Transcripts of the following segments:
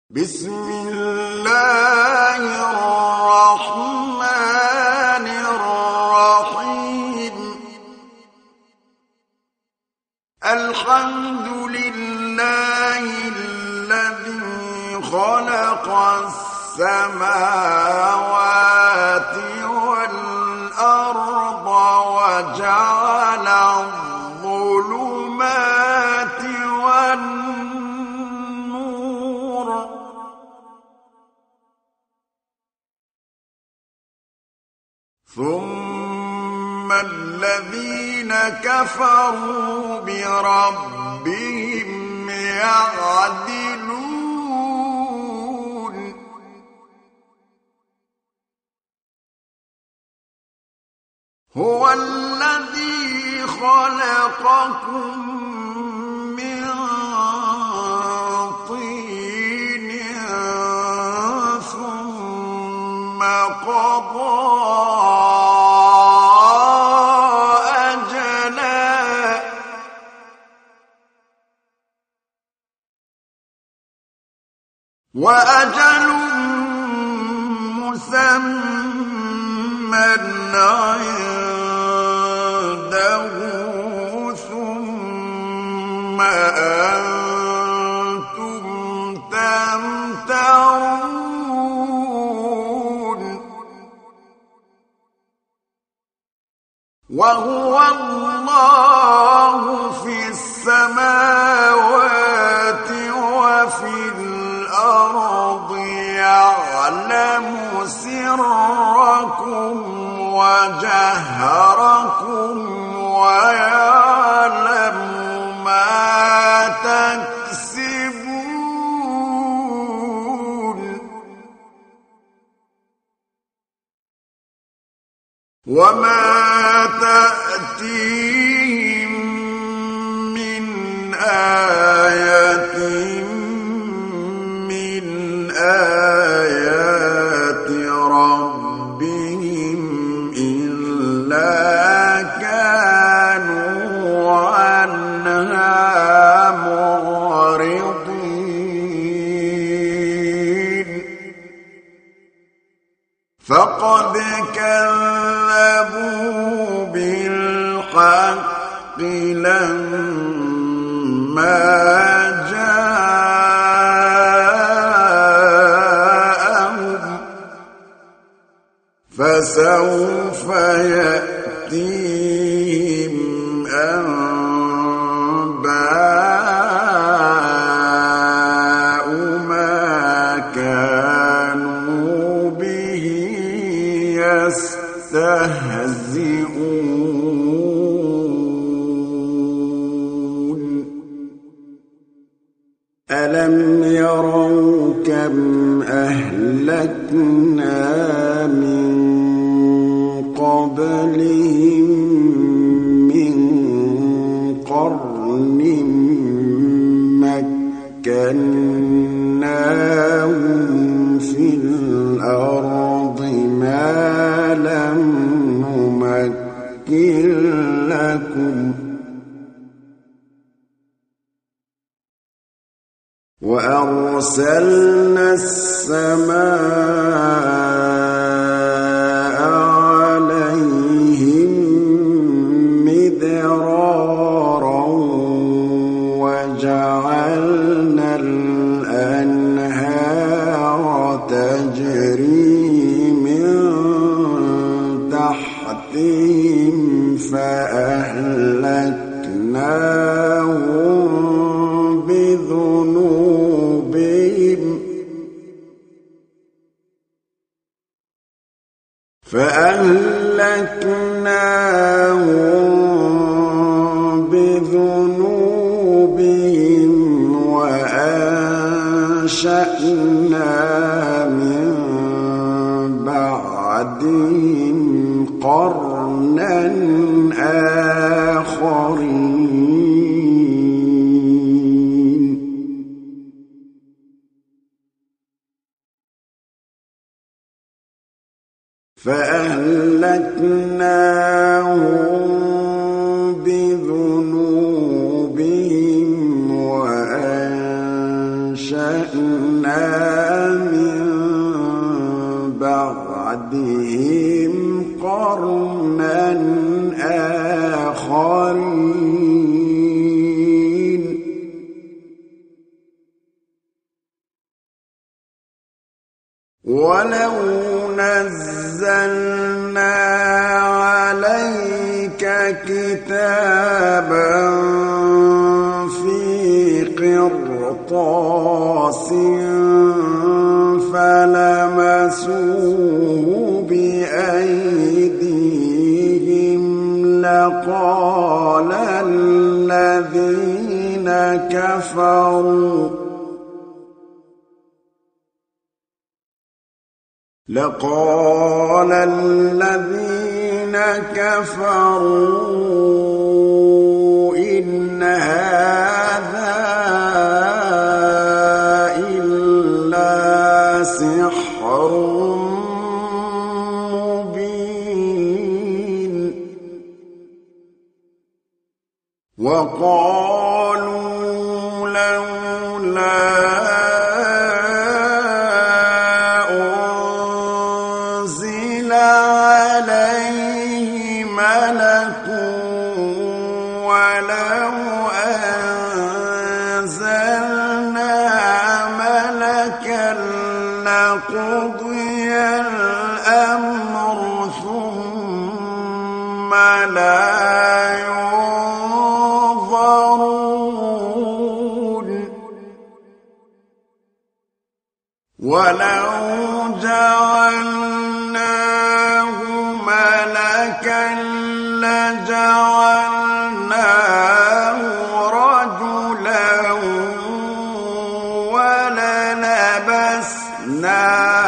بسم الله الرحمن الرحيم. الحمد لله الذي خلق السماوات والأرض وجعل الظلمات والنور، ثم الذين كفروا بربهم يعدلون. هو الذي خلقكم من طين ثم قضى أجلا، وأجل مسمى عنده، ثم أنتم تمترون. وهو الله في السماوات وفي الأرض، يعلم سركم وجهركم ويعلم ما تكسبون. وما تأتيهم من آية من آيات ربهم إلا كانوا عنها معرضين. فقد كذبوا بالحق لما جاءهم، فسوف يأتيهم أنباء ما كانوا به يستهزئون. ألم يروا كم أهلكنا من قبلهم من قرن مكناهم في الأرض ما لم نمكن لكم، وأرسلنا السماء عليهم مدرارا وجعلنا الأنهار تجري من تحتهم فأهلكناهم بذنوبهم وأنشأنا من بعدهم قرنا آخرين. فأهلكناهم بذنوبهم وأنشأنا أنشأنا من بعدهم قرنا آخرين ولو نزلنا عليك كتابا في قرطاس فلمسوه بأيديهم لقال الذين كفروا إن هذا إلا سحر مبين وقالوا لولا أنزل عليه ملك ولو أنزلنا ملكا لقضي الأمر ثم لا ينظرون ولو جعلناه ملكا لجعلناه رجلا وللبسنا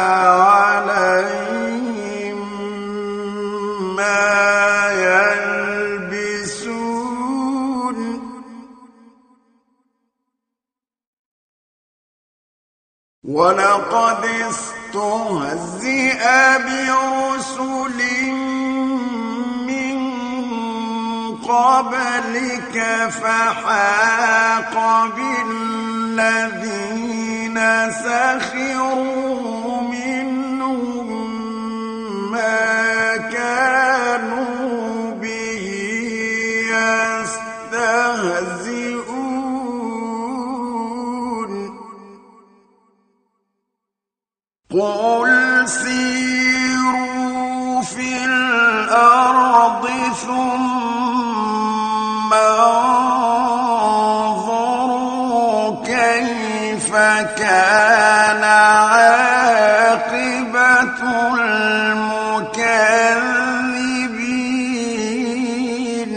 عليهم ما يلبسون ولقد استهزئ برسل من قبلك فحاق بالذين سخروا منهم ما كانوا به يستهزئون قل سيروا في الأرض ثم انظروا كيف كان عاقبة المكذبين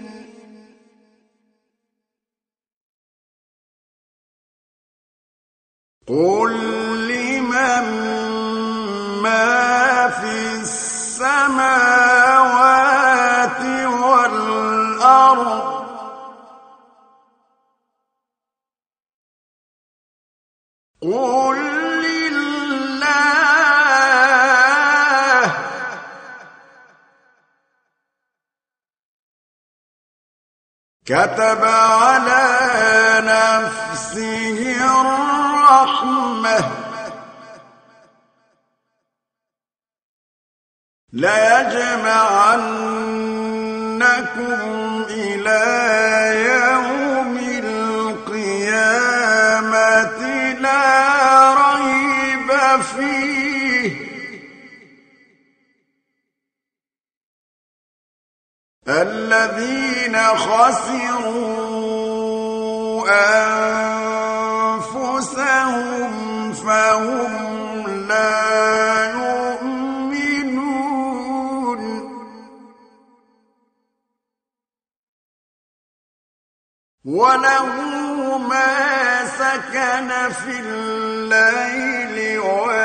قل لمن ما في السماوات والأرض قل لله كتب على نفسه الرحمة ليجمعنكم إلى يوم القيامة لا ريب فيه الذين خسروا أنفسهم فهم لا يؤمنون وله ما سكن في الليل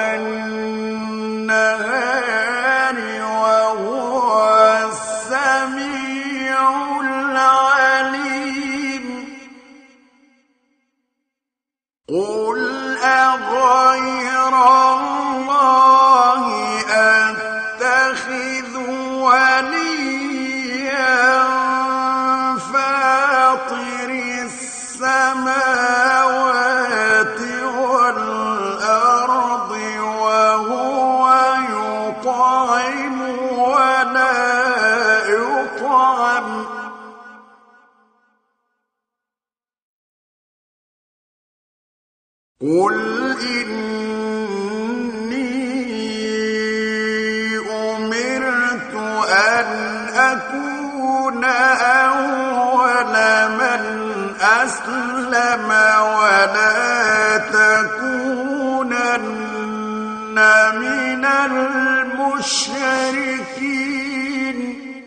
والنهار وهو السميع العليم قل أغير الله أتخذ وليا فاطر السماوات قل إني أمرت أن أكون أول من أسلم ولا تكونن من المشركين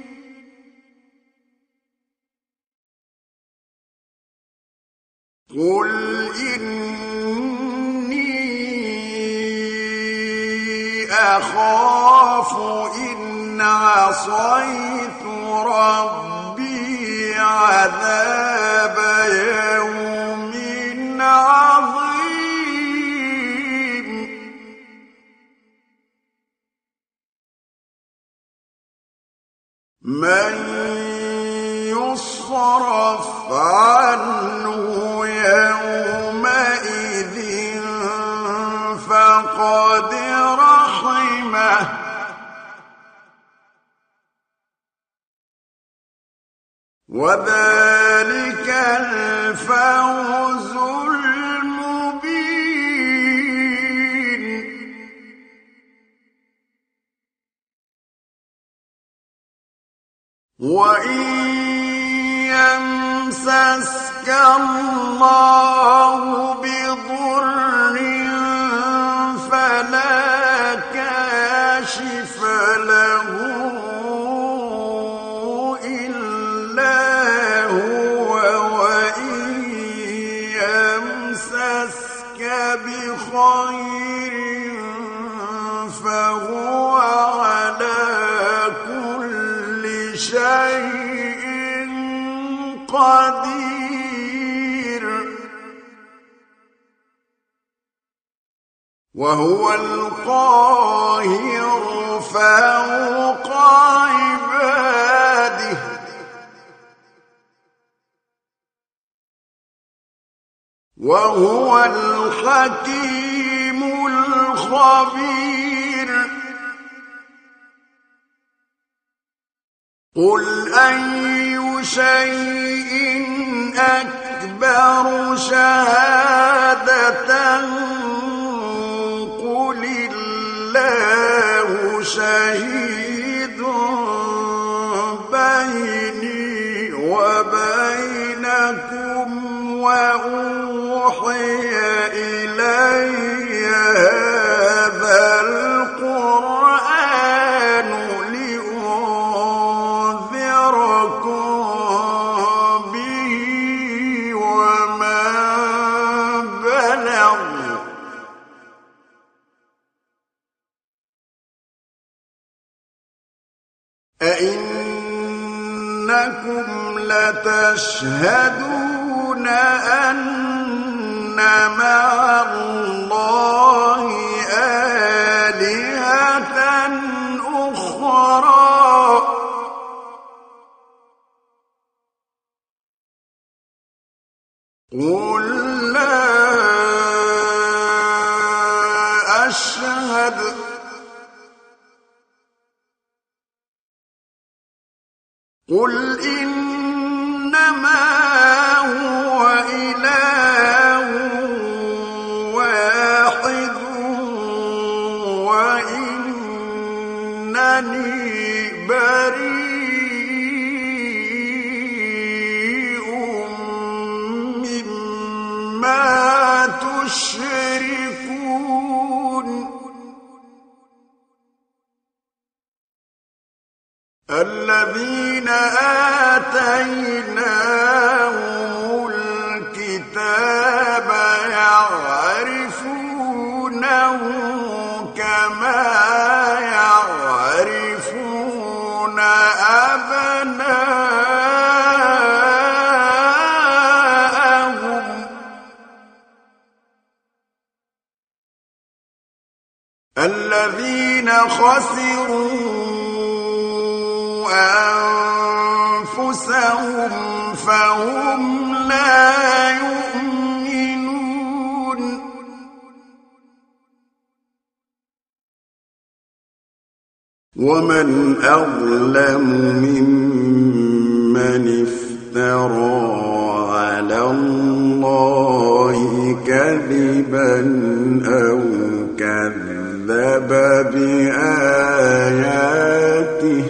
قل إني أخاف إن عصيت ربي عذاب يوم عظيم من يصرف عنه يومئذ فقد رحمه وذلك الفوز المبين وإن يمسسك الله بضر فلا كاشف له إلا هو وإن يمسسك بخير فهو على كل شيء قدير وهو القاهر فوق عباده وهو الحكيم الخبير قل أي شيء أكبر شهادةً قل الله شهيد بيني وبينكم وأوحي إلي هذا القرآن لأنذركم به ومن بلغ أئنكم لتشهدون أن مع الله آلهة أخرى قل لا أشهد قل إنما هو إله واحد وإنني بريء مما تشركون الذين آتيناهم الكتاب يعرفونه كما يعرفون أبناءهم الذين خسروا أنفسهم فهم لا يؤمنون ومن أظلم ممن افترى على الله كذبا أو كذب بآياته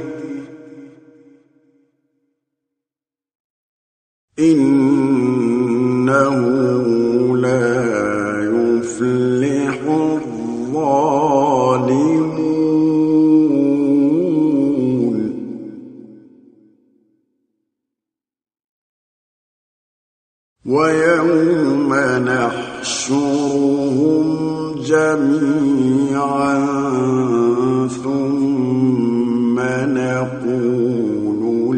إنه لا يفلح الظالمون ويوم نحشرهم جميعا ثم نقول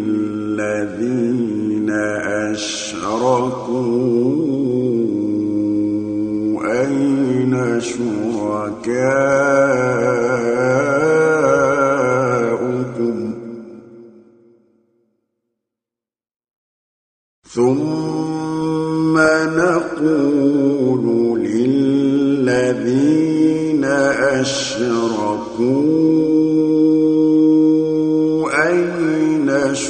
للذين أشركوا أين شركاؤكم ثم نقول للذين أشركوا أين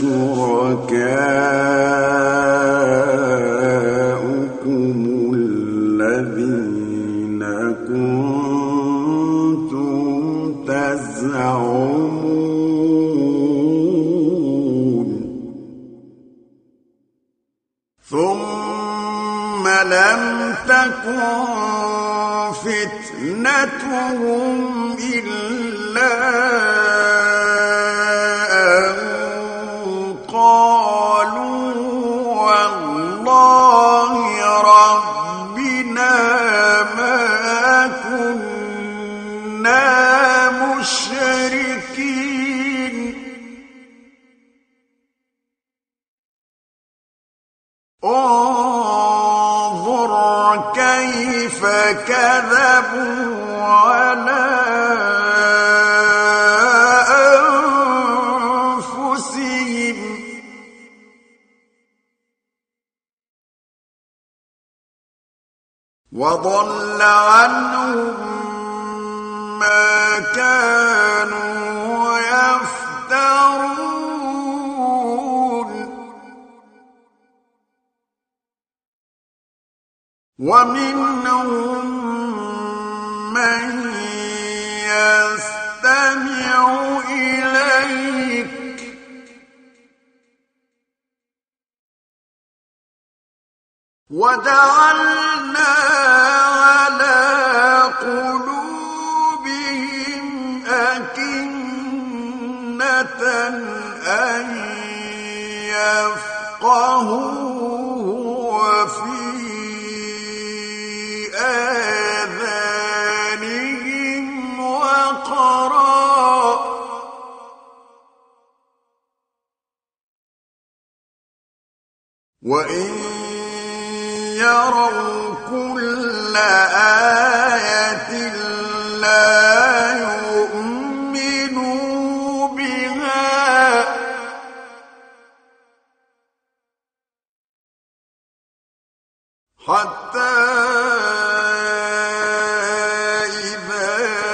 شركاؤكم الذين كنتم تزعمون ثم لم تكن فتنتهم إلا أن قالوا والله ربنا ما كنا مشركين انظر كيف كذبوا على أنفسهم وضل عنهم ما كانوا يفترون ومنهم من يستمع إليك وجعلنا على قلوبهم أكنة أن يفقهوه وفي آذانهم وقرا وإن يروا كل آية لا يؤمنوا بها حتى إذا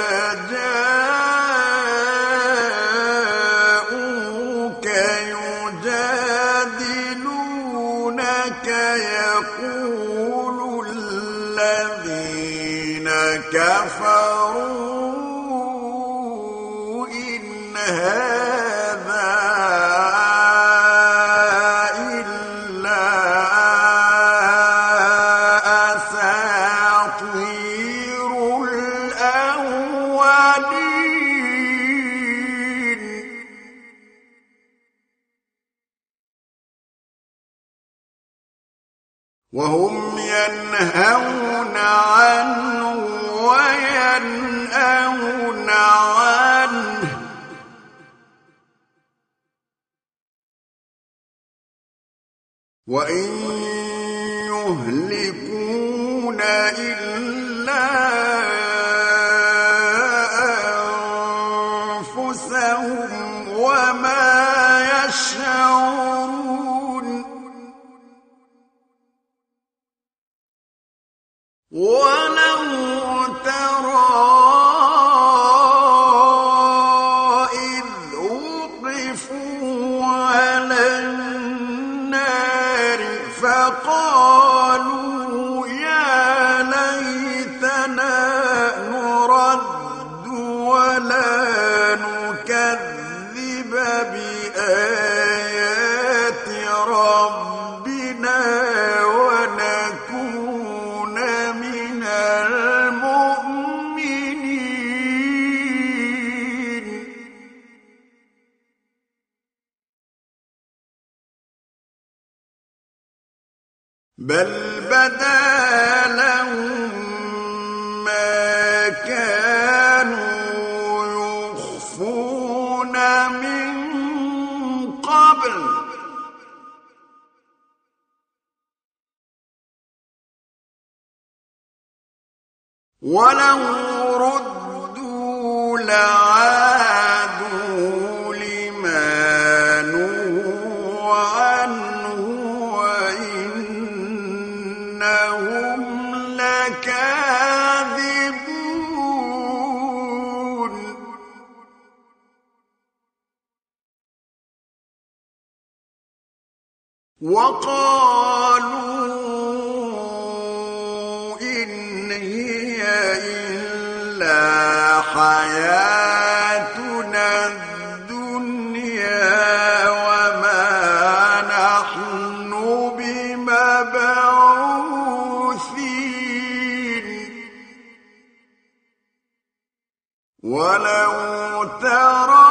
جاءوك يجادلونك يقول الذين كفروا إن هذا إلا أساطير الأولين وهم ينهون عنه وينأون عنه وإن يهلكون إلا أنفسهم وما يشعرون ولو ترى إذ وقفوا على النار فقالوا يا ولو ردوا لعادوا لما نهوا عنه وإنهم لكاذبون وقالوا إن هي إلا حياتنا الدنيا وما نحن بمبعوثين ولو ترى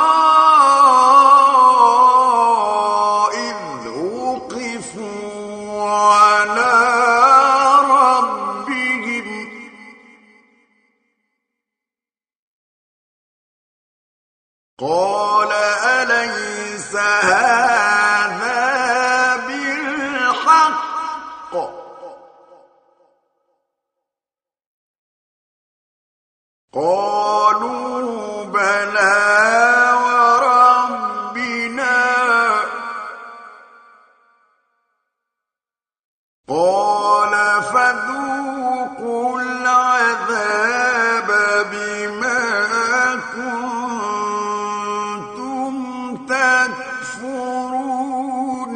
قال أليس هذا بالحق قالوا بلى وربنا قال فذوقوا العذاب بما كنتم تكفرون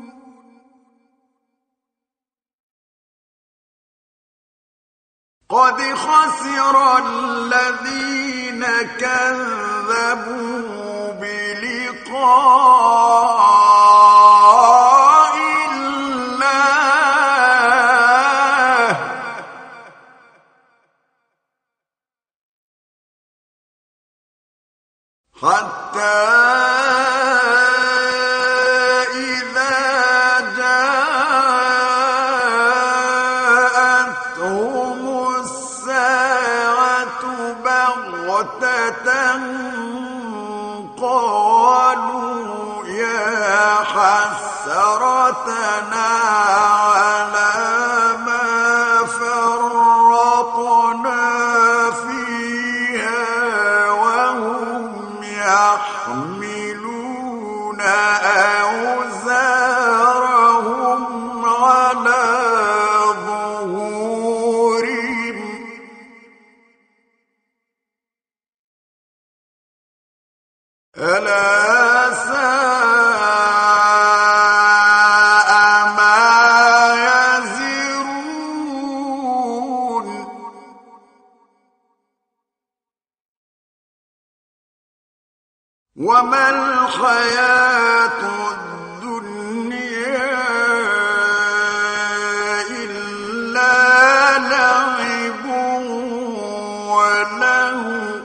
قد خسر الذين كذبوا بلقاء الله حتى إذا جاءتهم الساعة بغتة قالوا يا حسرتنا على ما فرطنا فيها وهم يحملون أوزارهم على ظهورهم ألا ساء ما يزرون وما الحياة الدنيا إلا لعب ولهو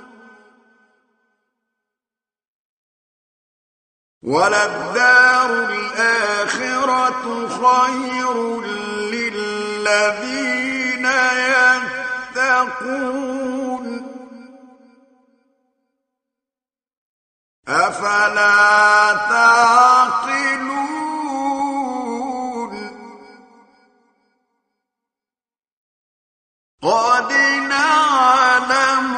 وللدار الآخرة خير للذين يتقون أفلا تعقلون قد نعلم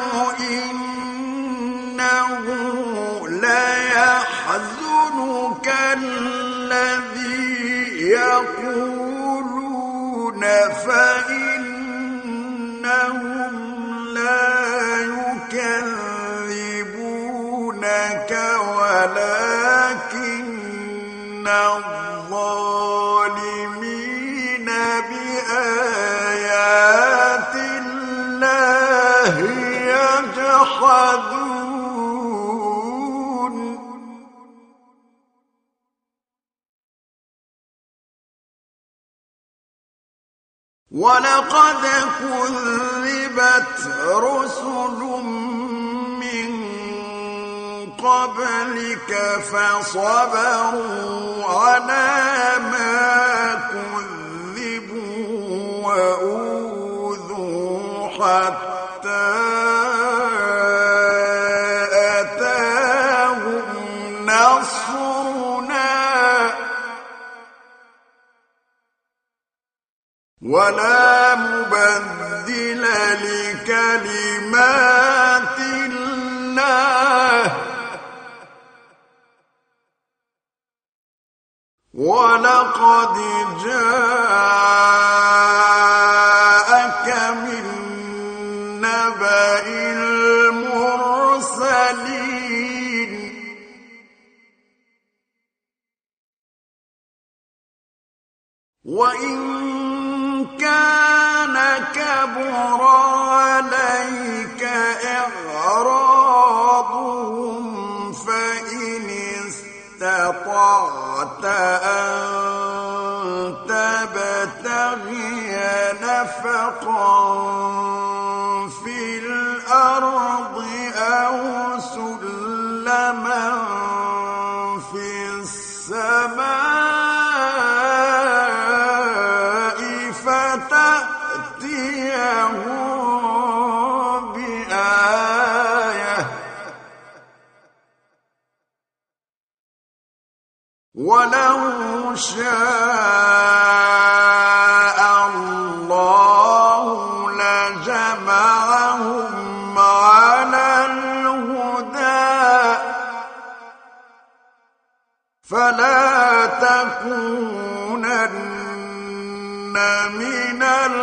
إنه ليحزنك الذي يقولون فإنهم لا يكذبونك ولكن الظالمين بآيات الله يجحدون ولقد كذبت رسل من قبلك فصبروا على ما كذبوا وأوذوا حتى أتاهم نصرنا ولا مبدل لكلمات الله ولقد جاءك من نبأ المرسلين وإن كان كبر عليك إعراضهم فإن استطعت أن تبتغي نفقا في الأرض أو سلما في السماء فتأتيهم بآية ولو شاء الله لجمعهم على الهدى فلا تكونن من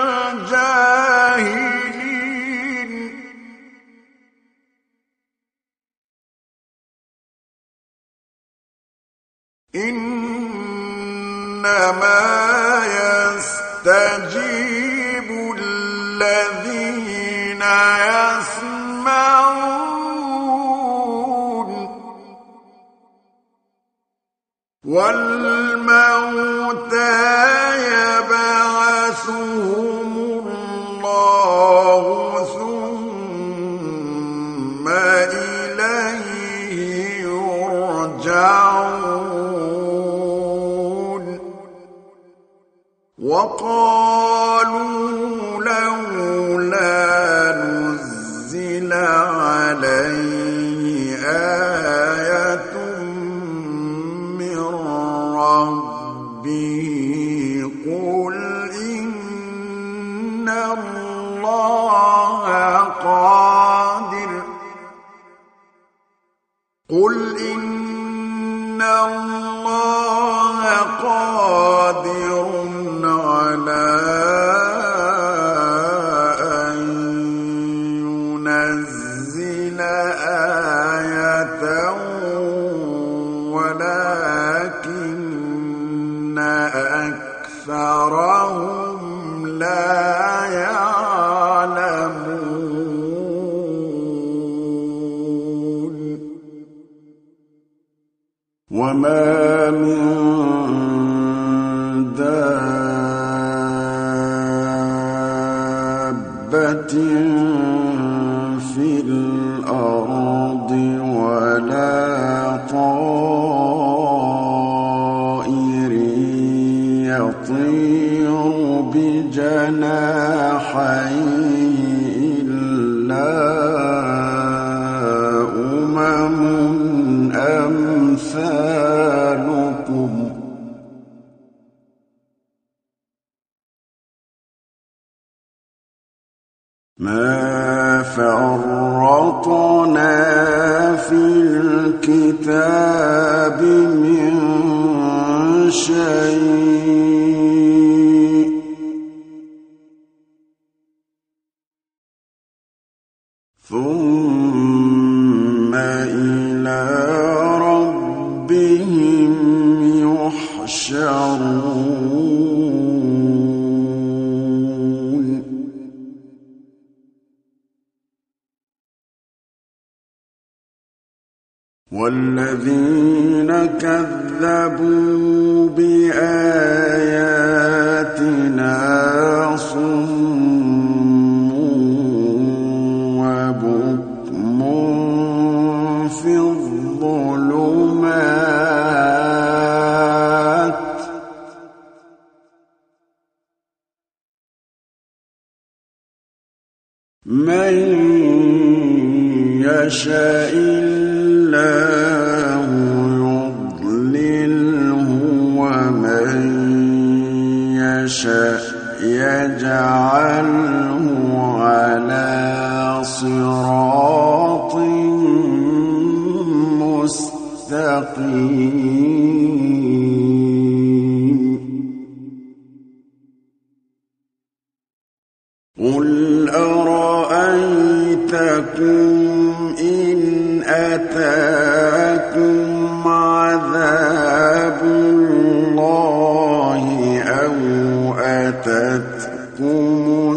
الجاهلين إنما يستجيب الذين يسمعون والموتى يبعثهم الله ثم إليه يرجعون وقالوا لولا نزل عليه آية من ربه قل إن الله قادر على أن ينزل آية ولكن أكثرهم لا يعلمون وما من دابة في الأرض ولا طائر يطير بجناحيه إلا أمثالكم ما فرطنا في الكتاب من شيء ثم إلى ربهم يحشرون والذين كذبوا بآياتنا صم وبكم في الظلمات من يشاء الله يضلله ومن يشاء يجعله على قل أرأيتكم إن أتاكم عذاب الله أو أتتكم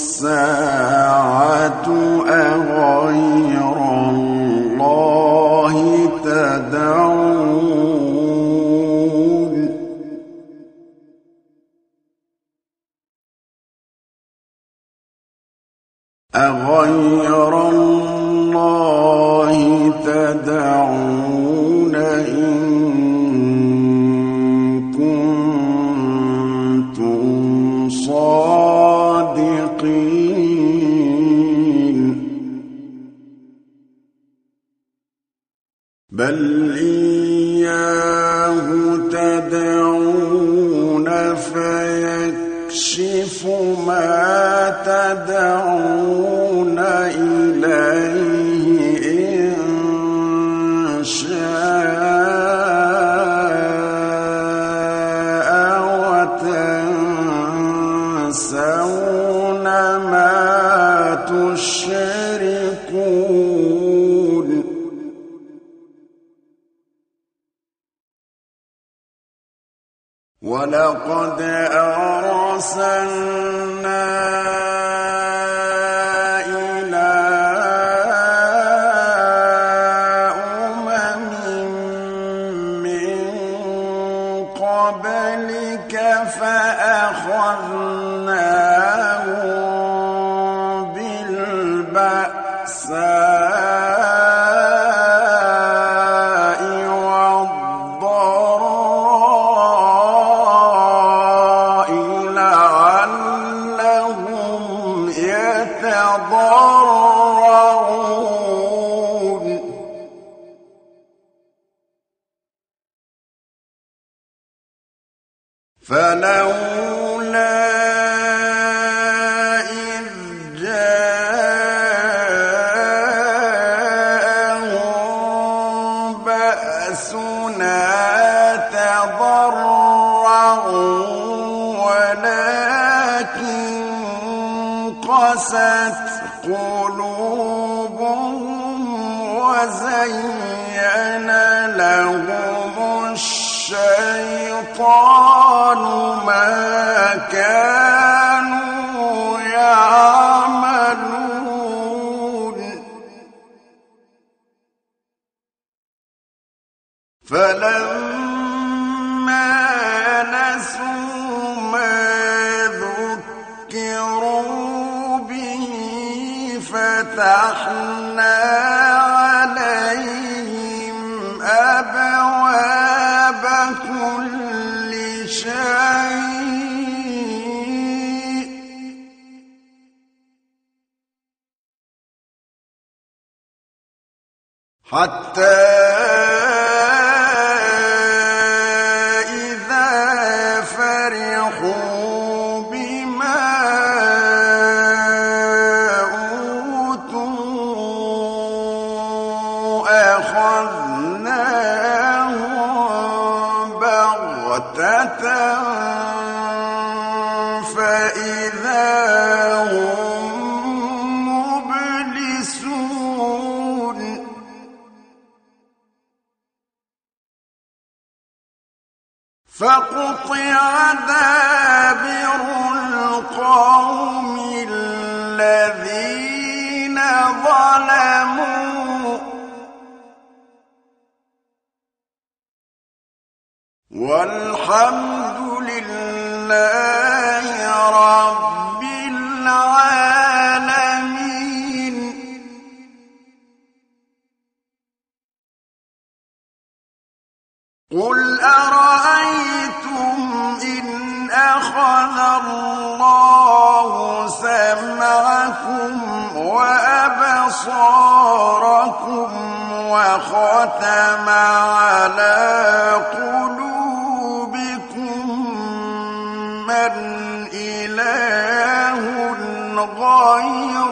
الساعة أغير الله تدعون أغير الله تدعون إن كنتم صادقين بل إياه تدعون فيكشف ما تدعون إليه إن شاء وتنسون ما تشركون ولقد أرسلنا إلى أمم من قبلك فأخذناهم بالبأساء والضراء لعلهم يتضرعون فلولا إذ جاءهم بأسنا تضرعوا ولكن قست قلوبهم وزين لهم الشيطان ما كانوا يعملون فلما نسوا ما ذكروا به فتحنا عليهم أبواب كل شيء حتى إذا فرحوا بما أوتوا أخذناهم بغتة فإذا هم مبلسون فقطع دابر القوم الذين ظلموا والحمد لله رب العالمين قل أرأيتم إن أخذ الله سمعكم وأبصاركم وختم على قلوبكم من إله غير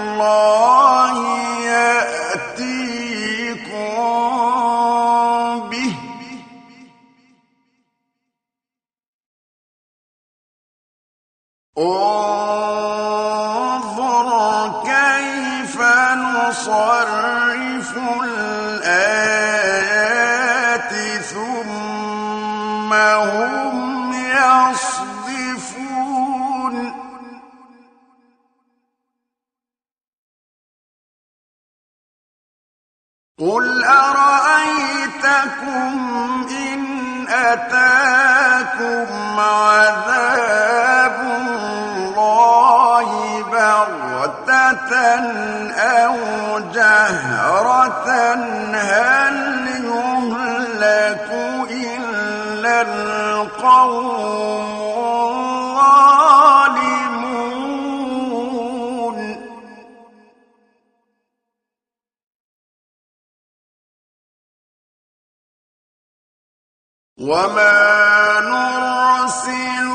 الله يأتيكم نُصَرِّفُ الْآيَاتِ ثُمَّ هُمْ يَصْدِفُونَ قُلْ أَرَأَيْتَكُمْ إِنْ أَتَاكُمْ عَذَابُ اللَّهِ بَغْتَةً أَوْ جَهْرَةً هَلْ يُهْلَكُ إِلَّا الْقَوْمُ الظَّالِمُونَ وَمَا نُرْسِلُ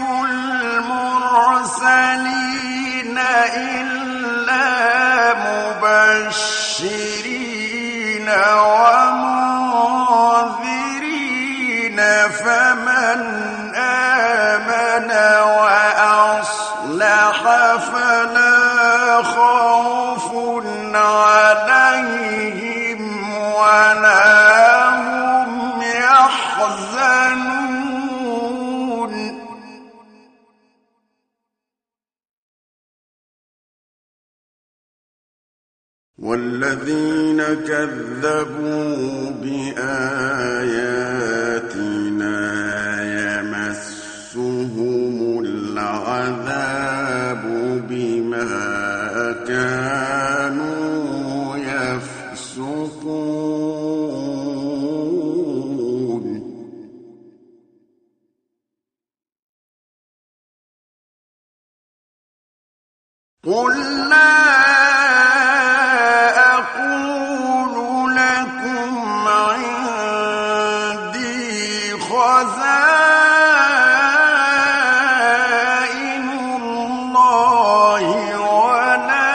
الْمُرْسَلِينَ إِلَّا مُبَشِّرِينَ وَمُنذِرِينَ فَمَنْ آمَنَ وَأَصْلَحَ فَلَا خَوْفٌ عَلَيْهِمْ وَلَا هُمْ يَحْزَنُونَ وَالَّذِينَ كَذَّبُوا بِآيَاتِنَا يَمَسُّهُمُ الْعَذَابُ بِمَا كَانُوا يَفْسُقُونَ قُل لَّا أَقُولُ لَكُمْ عِندِي خَزَائِنُ اللَّهِ وَلَا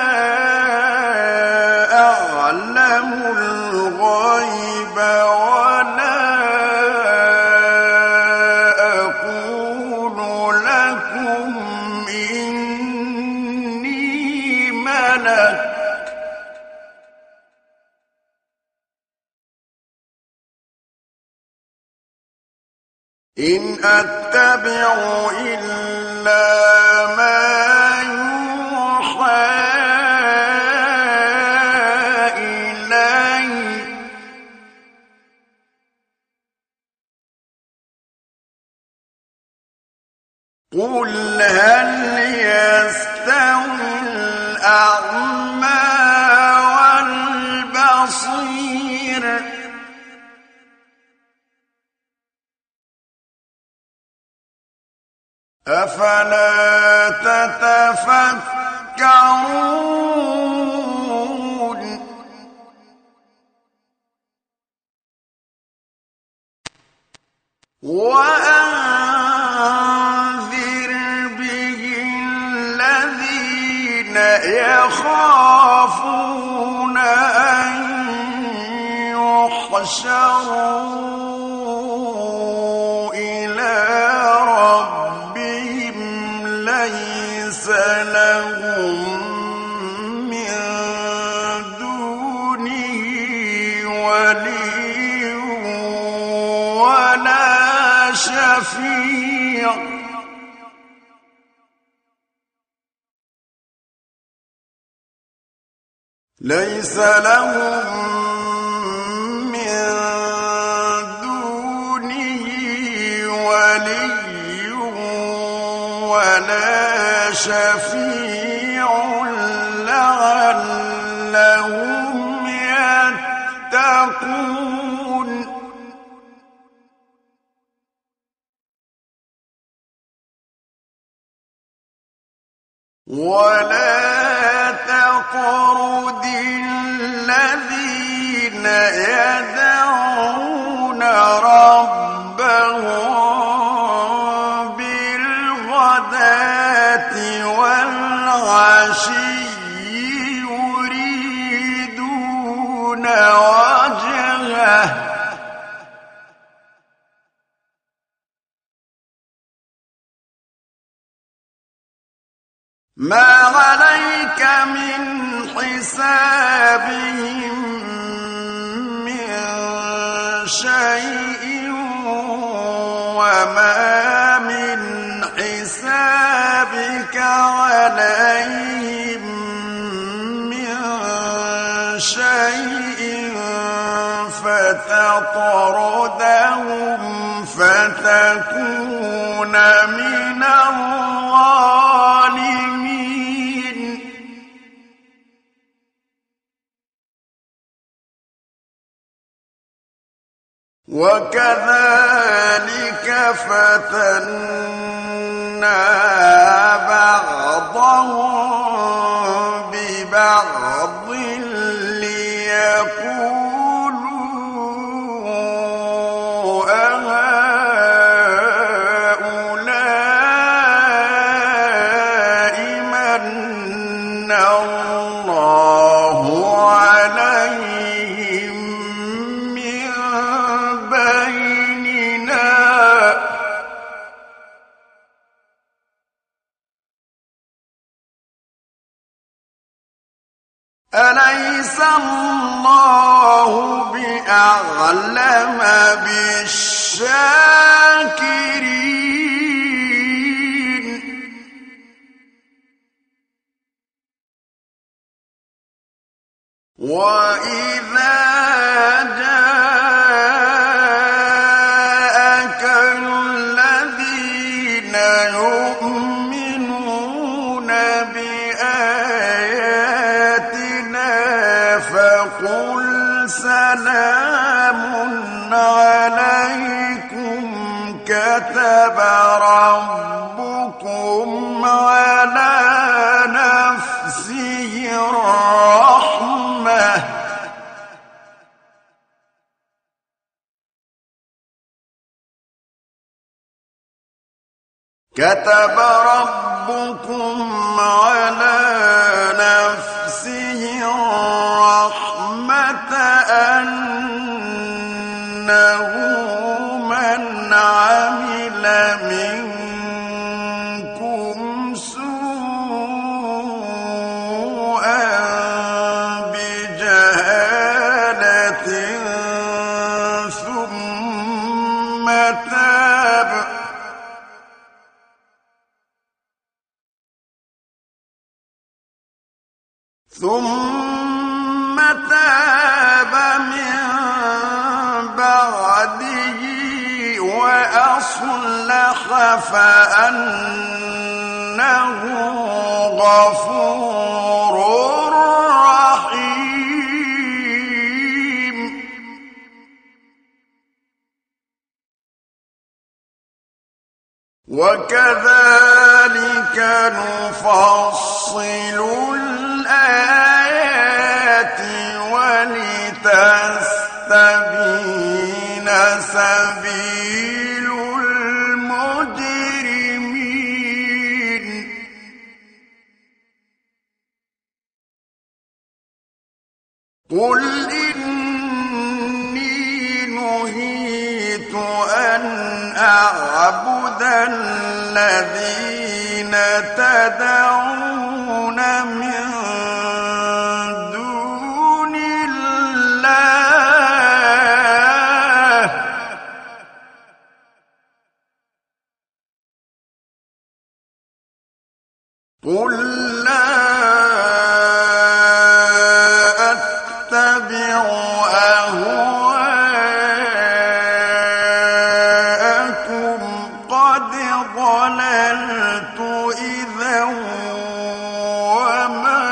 أَعْلَمُ الْغَيْبَ وَلَا أَقُولُ لَكُمْ إِنِّي مَلَكٌ إِنْ أَتَّبِعُ إِلَّا مَا يُوحَىٰ إِلَيَّ ۚ قُلْ هَلْ يَسْتَوِي الْأَعْمَىٰ وَالْبَصِيرُ أَفَلَا تَتَفَكَّرُونَ وَأَنذِرْ بِهِ الَّذِينَ يَخَافُونَ أَن يُحْشَرُوا إِلَىٰ رَبِّهِمْ لَيْسَ لَهُم مِّن دُونِهِ وَلِيٌّ وَلَا شَفِيعٌ لَيْسَ لَهُم مِّن دُونِهِ وَلِيٌّ وَلَا شَفِيعٌ لَّعَلَّهُمْ يَتَّقُونَ وَلَا تَطْرُدِ الَّذِينَ يَدْعُونَ رَبَّهُم بِالْغَدَاةِ وَالْعَشِيِّ يُرِيدُونَ وَجْهَهُ ۖ ما عليك من حسابهم من شيء وما من حسابك عليهم من شيء فتطردهم فتكون من الظالمين وكذلك فتنا بعضهم ببعض ليقولوا أهؤلاء من الله عليهم من بيننا أليس الله بأعلم بالشاكرين وإذا جاءك الذين يؤمنون بآياتنا فقل سلام عليكم كتب ربكم على نفسه الرحمة كتب ربكم على نفسه الرحمة أنه من عمل منكم سوءا بجهالة ثم تاب من بعده وأصلح فأنه غفور رحيم وكذلك نفصل الآيات ولتستبين سبيل المجرمين قل إني نهيت أن أعبد الذين تدعون من دون الله قل لا أتبع أهواءكم قد ضللت إذا وما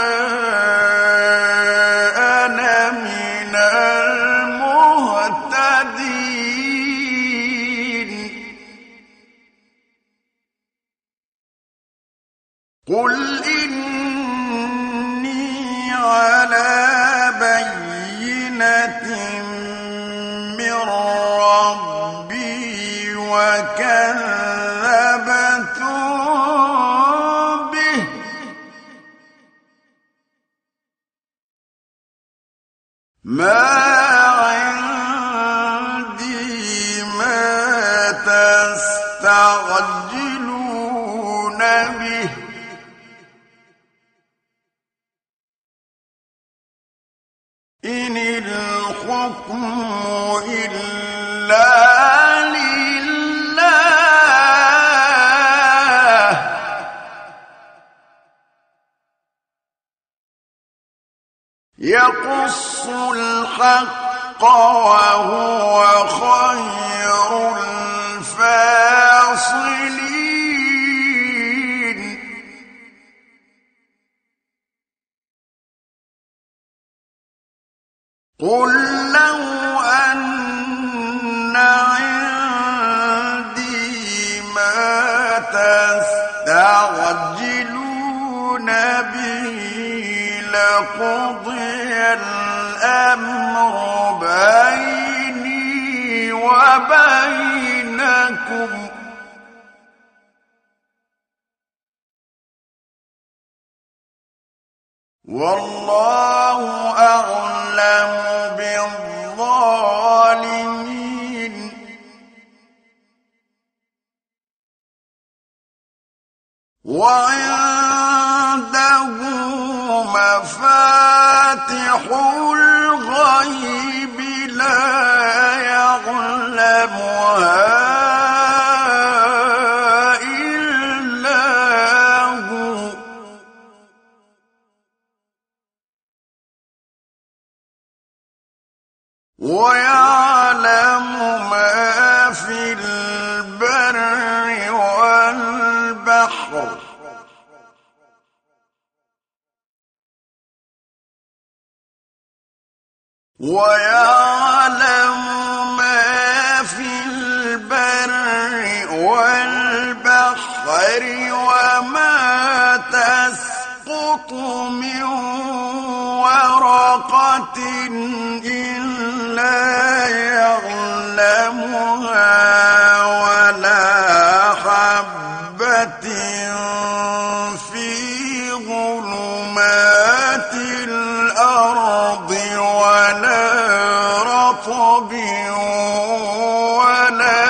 أنا من المهتدين قل إني على بينة من ربي وكذبتم به ما عندي ما تستعجلون به إن الحكم إلا لله يقص الحق وهو خير الفاصلين قل لو أن عندي ما تستعجلون به لقضي الأمر بيني وبينكم والله أعلم بالظالمين وعنده مفاتح الغيب لا يعلمها ويعلم ما في البر والبحر ويعلم ما في البر والبحر وما تسقط من ورقة إلا يعلمها ولا حبة في ظلمات الأرض ولا رطب ولا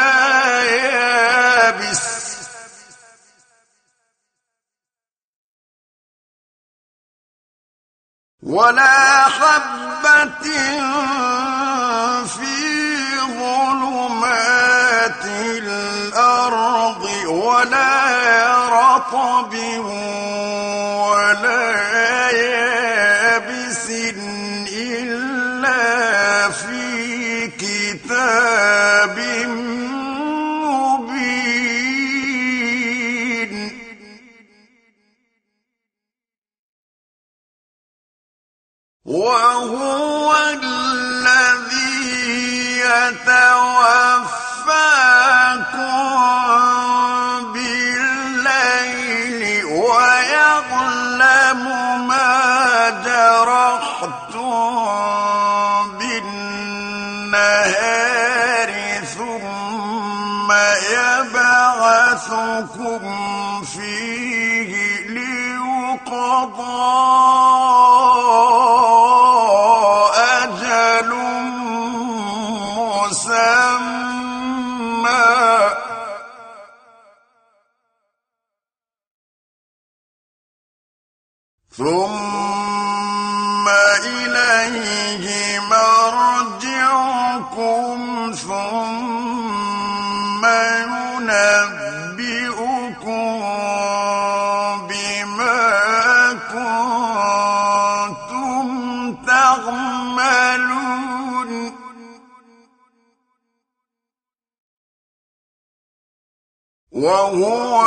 يابس ولا حبة في ظلمات الأرض ولا رطب ولا يابس إلا في كتاب مبين وهو الذي يتوفاكم بالليل ويعلم ما جرحتم بالنهار ثم يبعثكم فيه ليقضى ثم إليه مرجعكم ثم ينبئكم بما كنتم تعملون وهو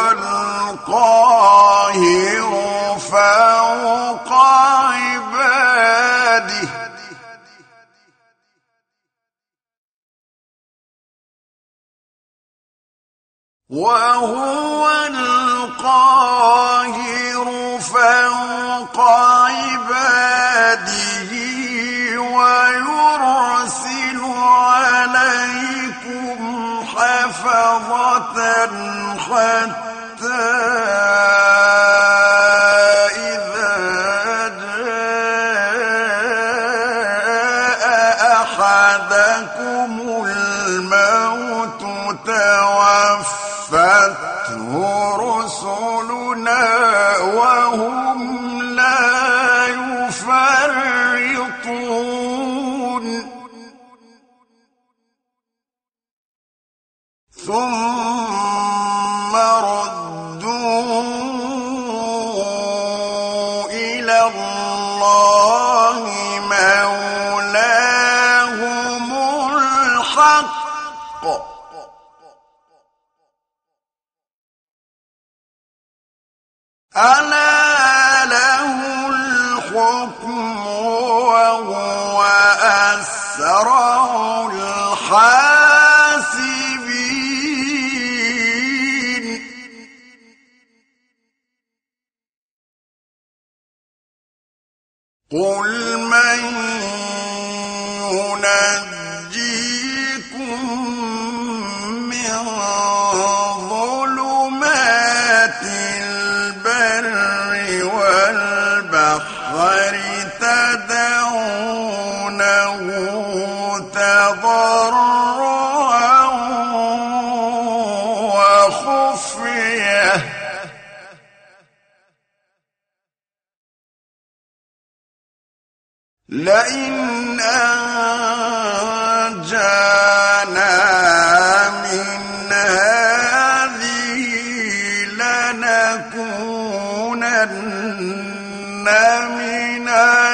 القاهر فوق عباده وهو القاهر فوق عباده ويرسل عليكم حفظة حتى إذا جاء أحدكم الموت توفته رسلنا وهم لا يفرطون ثم ردوا إلى الله مولاهم الحق ألا له الحكم وهو أسرع الحاسبين قل من ينجيكم من ظلمات البر والبحر تدعونه تضرعا وخفية لئن أنجانا من هذه لنكونن من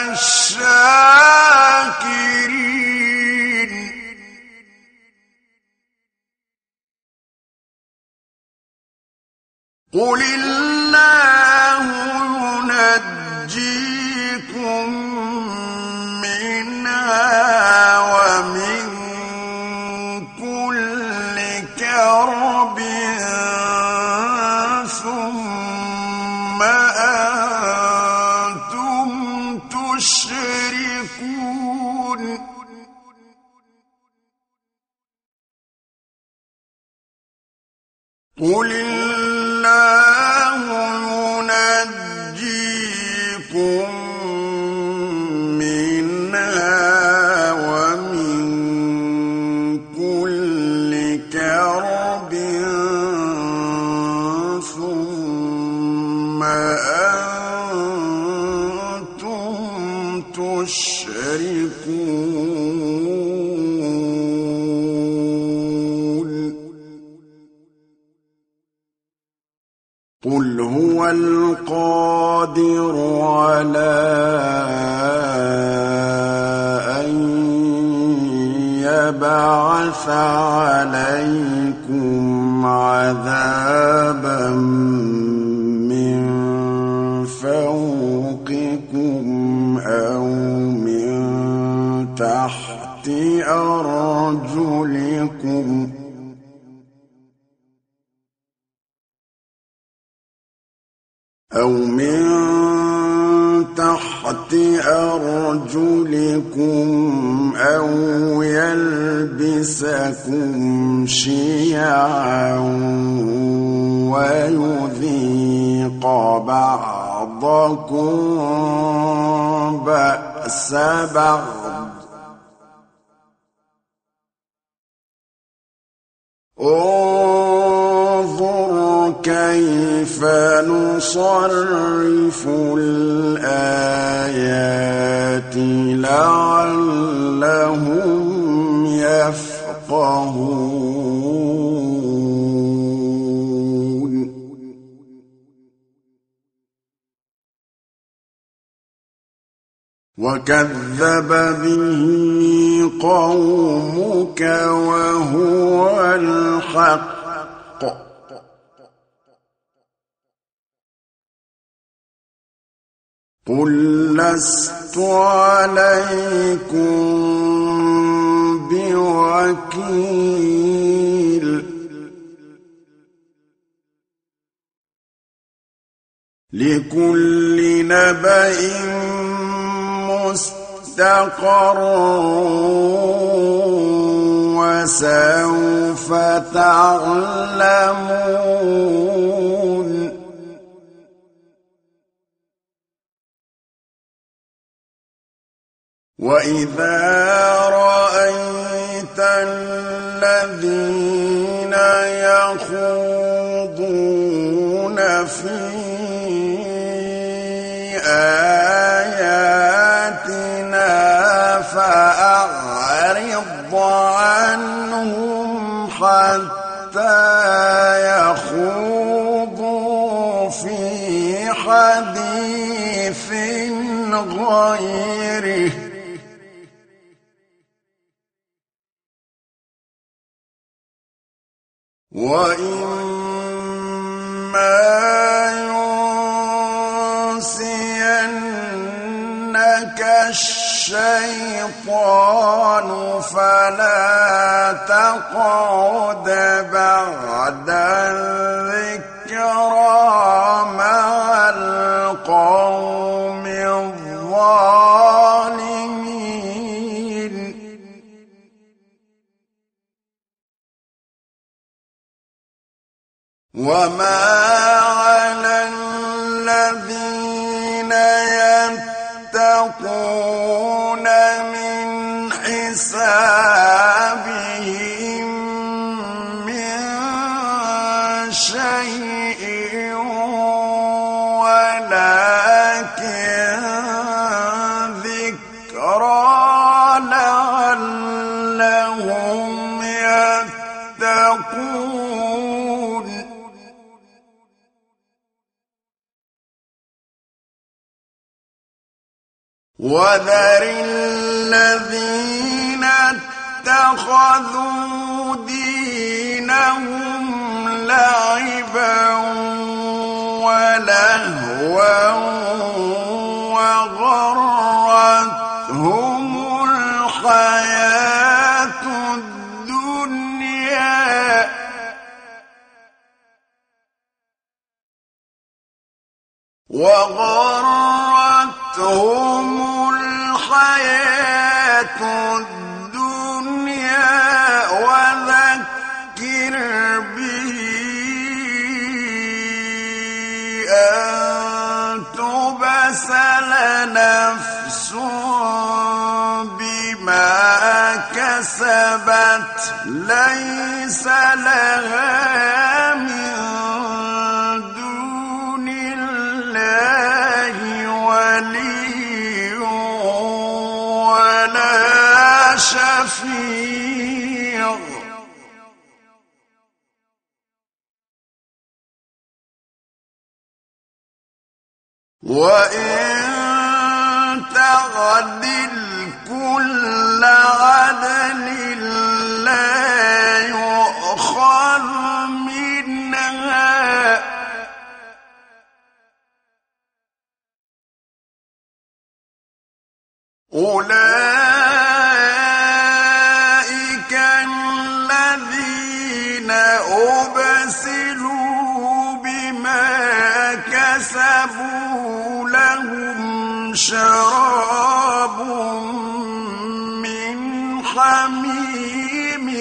الشاكرين قل الله ينجيكم منها ومن كل كرب ثم أنتم تشركون قل الله ينجيكم منها ومن كل كرب ثم أنتم تشركون قل هو القادر على أن يبعث عليكم عذابا من فوقكم أو من تحت أرجلكم أو من تحت أرجلكم أو يلبسكم شيعا ويذيق بعضكم بأس بعض انظر كيف نصرف الآيات لعلهم يفقهون وكذب به قومك وهو الحق قل لست عليكم بوكيل لكل نبأ مستقر وسوف تعلمون وإذا رأيت الذين يخوضون في آياتنا فأعرض عنهم حتى غيره وإما ينسينك الشيطان فلا تقعد بعد الذكرى مع القوم الظالمين وما على الذين يتقون من حسابهم من شيء ولكن ذكرى لعلهم يتقون وذر الذين اتخذوا دينهم لعبا ولهوا وغرتهم الحياة الدنيا وغرتهم الحياة الدنيا وذكر به أن تبسل نفس بما كسبت ليس لها من دون الله ولي ولا شفيع وإن تعدل كل عدل لا يؤخذ منها أولئك الذين أبسلوا بما كسبوا لهم شراب من حميم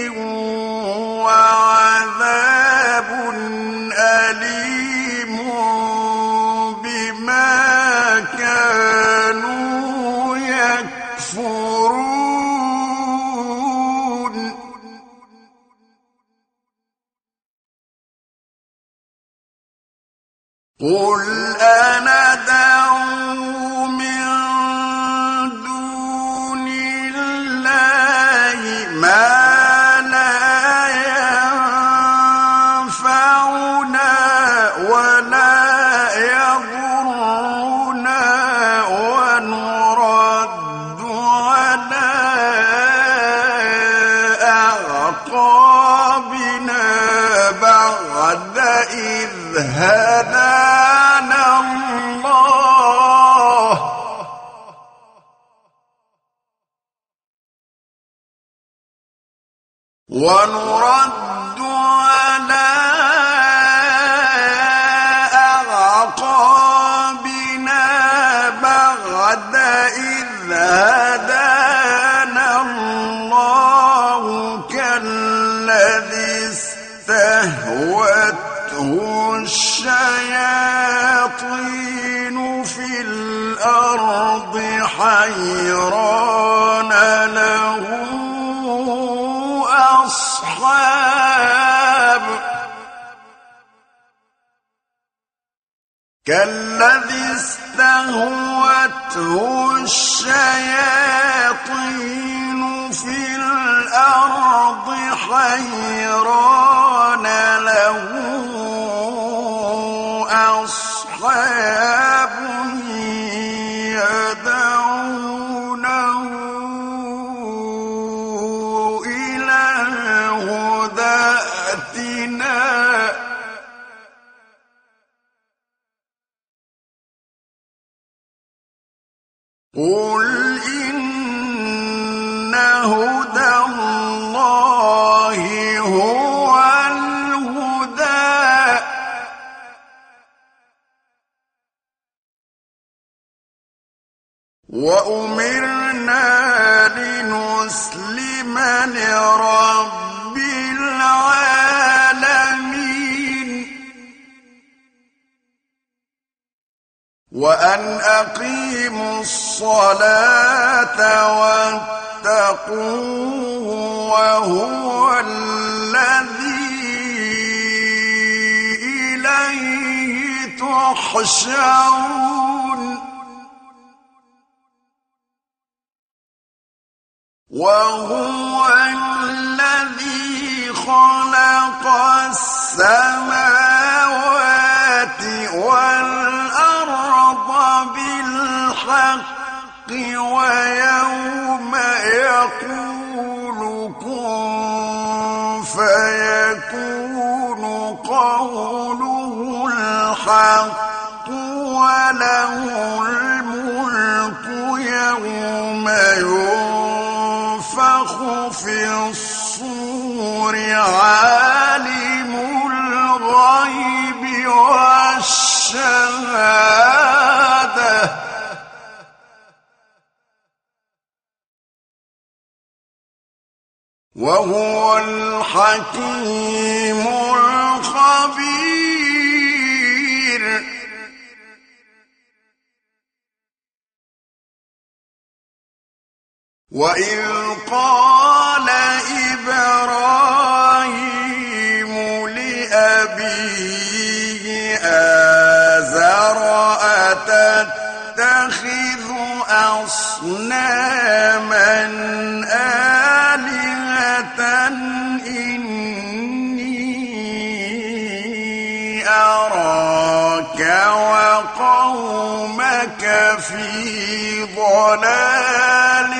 وعذاب أليم بما كانوا يكفرون قل أندعو من دون الله ما لا ينفعنا ولا يضرنا ونرد على أعقابنا بعد إذ هدانا الله ونرد على أعقابنا بعد إذ هدانا الله كالذي استهوته الشياطين في الأرض حيران له أصحاب كالذي استهوته الشياطين في الأرض حيران له أصحاب يدعونه إلى الهدى ائتنا قل إن هدى الله هو الهدى وأمرنا لنسلم لرب العالمين وأن أقيموا الصلاة واتقوه وهو الذي إليه تحشرون وهو الذي خلق السماوات والأرض بالحق ويوم يقول كن فيكون قوله الحق وله الملك يوم ينفخ في الصور عالم الغيب والشهادة وهو الحكيم الخبير وإذ قال إبراهيم لأبيه آزر أتتخذ أصناما آلهة إني أراك وقومك في ضلال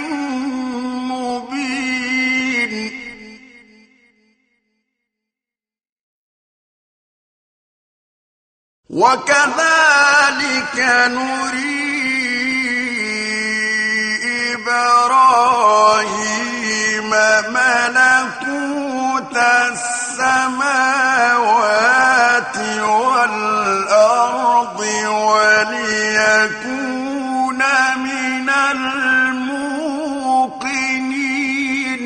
مبين وكذلك نري إبراهيم ملكوت السماوات والأرض وليكون من الموقنين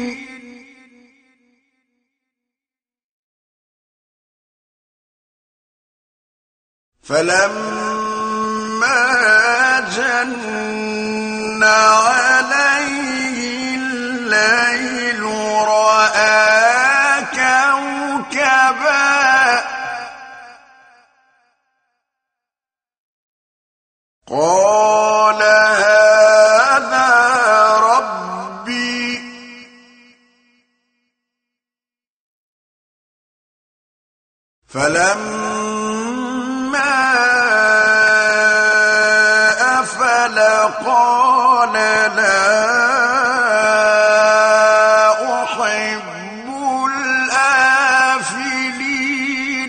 فلما جن عليه الليل رأى كوكبا قال هذا ربي فلما أفل قال لا أحب الآفلين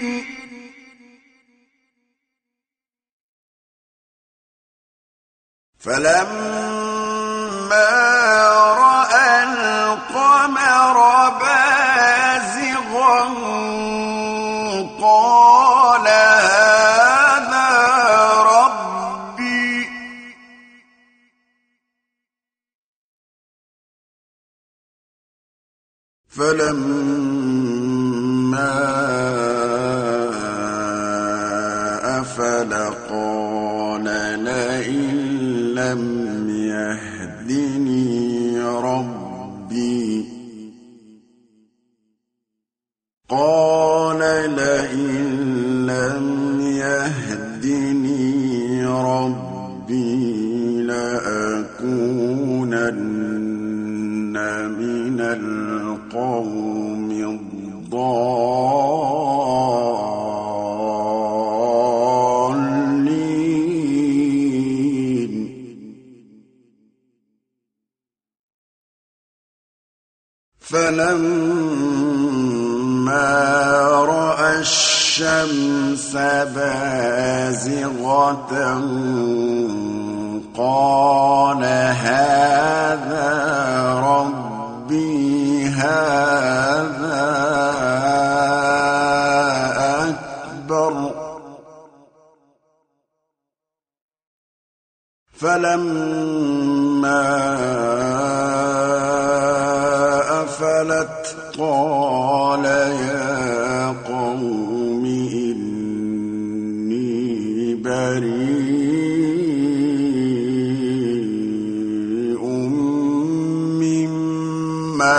فلما رأى القمر بازغا قال هذا ربي فلما أفل قال لئن لم يهدني ربي قال لئن لم يهدني ربي لأكونن من القوم الضالين فَلَمَّا رَأَى الشَّمْسَ بَازِغَةً قَالَ هَٰذَا رَبِّي هَٰذَا أَكْبَرُ فَلَمَّا أَفَلَتْ قَالَ يَا قَوْمِ إِنِّي بَرِيءٌ مِّمَّا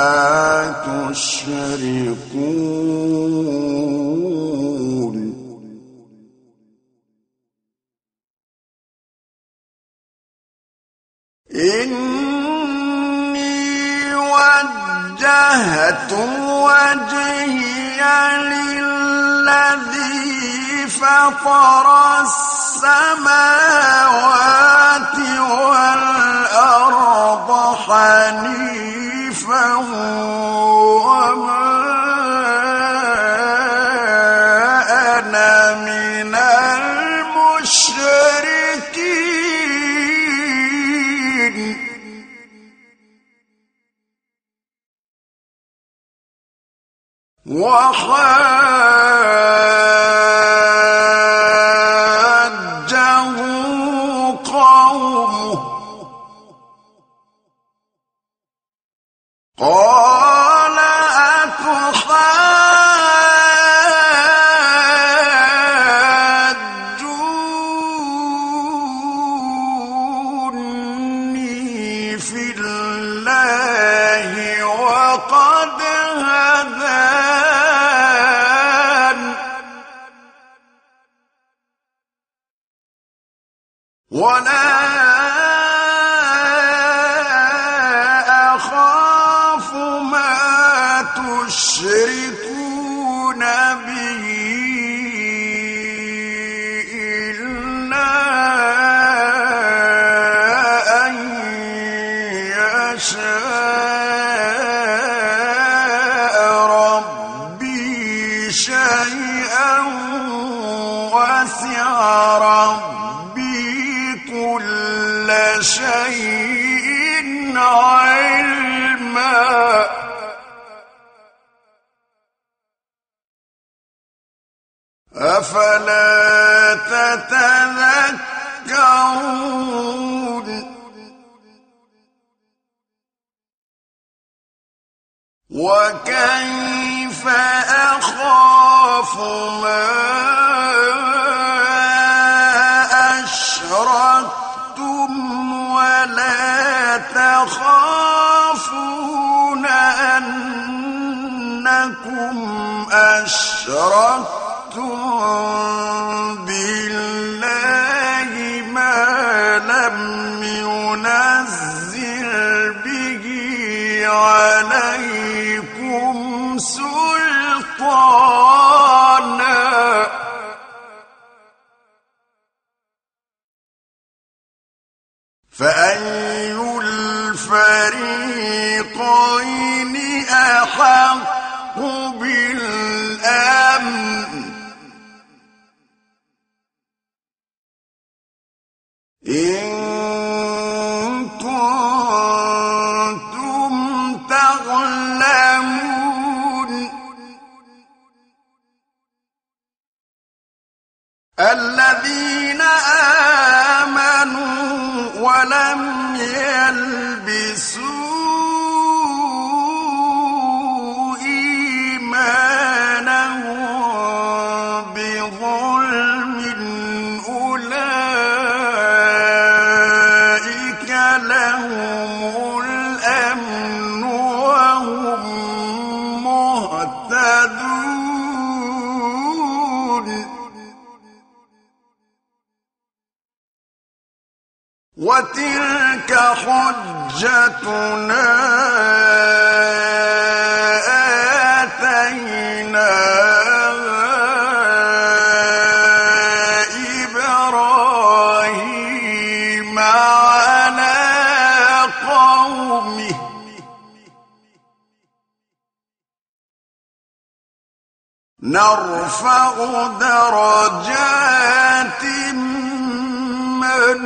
تُشْرِكُونَ إِنِّي وَجَّهْتُ وَجْهِيَ لِلَّذِي فَطَرَ السَّمَاوَاتِ وَالْأَرْضَ حَنِيفًا وَمَا أَنَا مِنَ الْمُشْرِكِينَ وَحَاجَّهُ قَوْمُهُ قَالَ أَتُحَاجُّونِّي فِي اللَّهِ وَقَدْ هَدَانِ وَلَا أَخَافُ مَا تُشْرِكُونَ بِهِ إِلَّا أَن يَشَاءَ رَبِّي شَيْئًا وَسِعَ رَبِّي كُلَّ شَيْءٍ عِلْمًا أَفَلَا تَتَذَكَّرُونَ وَكَيْفَ أَخَافُ مَا أَشْرَكْتُمْ وَلَا تَخَافُونَ أَنَّكُمْ أَشْرَكْتُم بِاللَّهِ مَا لَمْ يُنَزِّلْ بِهِ عَلَيْكُمْ سُلْطَانًا فَأَيُّ الْفَرِيقَيْنِ أَحَقُّ بِالْأَمْنِ إِن كُنتُمْ تَعْلَمُونَ الَّذِينَ آمَنُوا وَلَمْ يَلْبِسُوا إِيمَانَهُم بِظُلْمٍ أُولَٰئِكَ لَهُمُ الْأَمْنُ وَهُم مُّهْتَدُونَ وَتِلْكَ حُجَّتُنَا آتَيْنَاهَا إِبْرَاهِيمَ عَلَىٰ قَوْمِهِ نرفع درجات من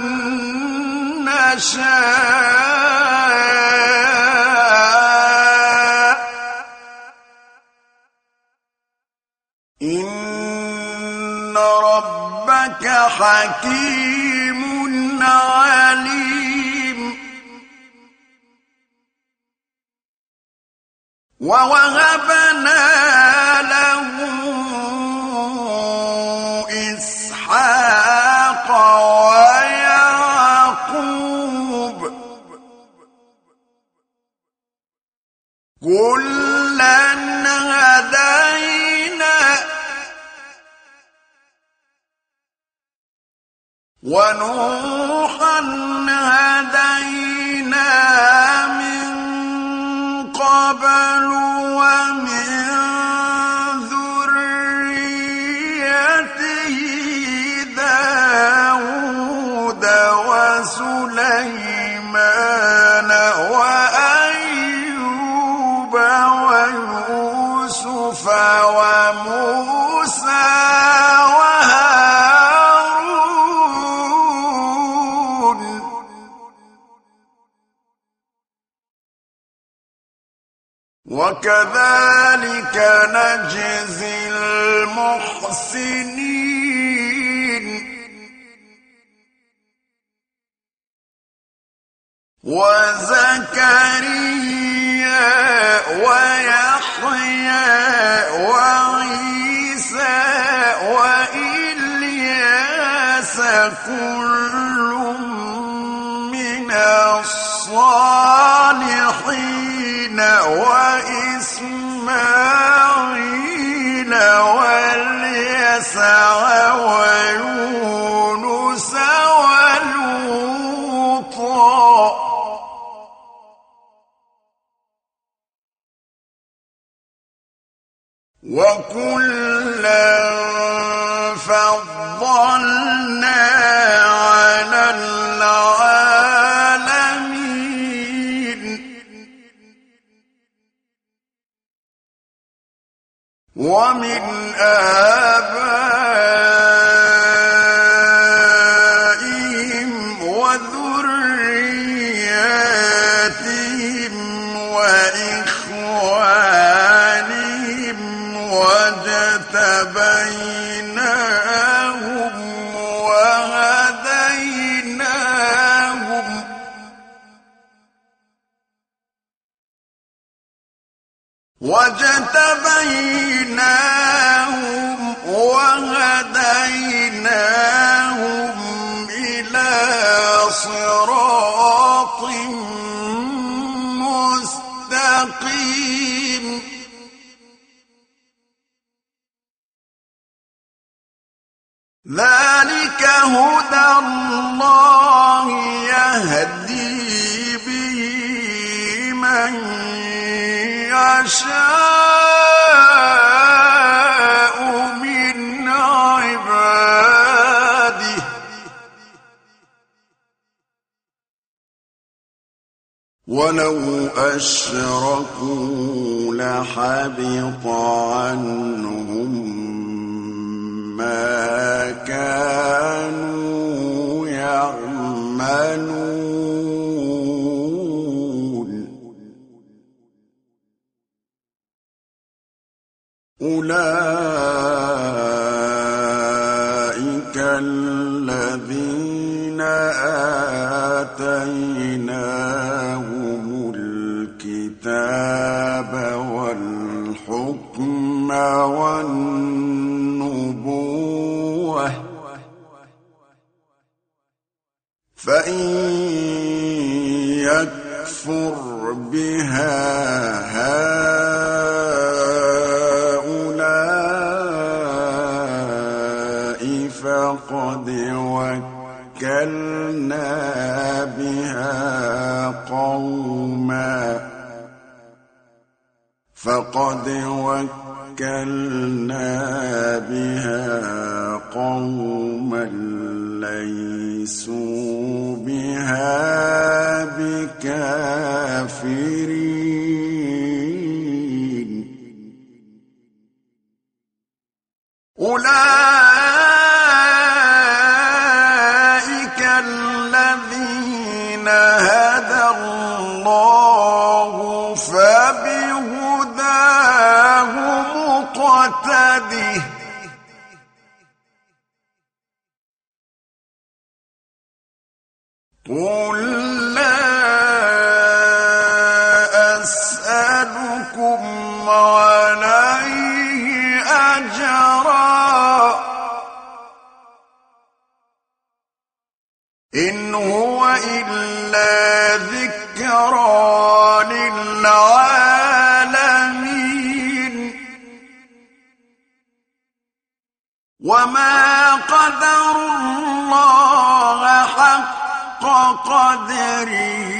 نشاء إن ربك حكيم عليم ووهبنا له إسحاق ويعقوب كلا هدينا ونوحا هدينا من قبل ومن ذريته داود وسليمان وأيوب ويوسف وموسى وكذلك نجزي المحسنين وزكريا ويحيى وعيسى وإلياس كل من الصالحين وإسماعيل واليسع ويونس ولوطا وكلا فضلنا على العالمين ومن آبائهم وذرياتهم وإخوانهم واجتبيناهم وهديناهم إلى صراط مستقيم ذلك هدى الله يهدي به من يشاء من عباده ولو أشركوا لحبط عنهم ما كانوا يعملون أولئك الذين آتيناهم الكتاب والحكم والنبوة فإن يكفر بها هؤلاء فقد وكلنا بها قوما ليسوا بها بكافرين. الَّذِينَ هَدَى اللَّهُ فَبِهُدَاهُ مُقْتَدِهْ ۗ قُل لَّا أَسْأَلُكُمْ عَلَيْهِ أَجْرًا ۖ إِنْ هُوَ إِلَّا ذِكْرَىٰ لِلْعَالَمِينَ وَمَا قَدَرُوا اللَّهَ حَقَّ قَدْرِهِ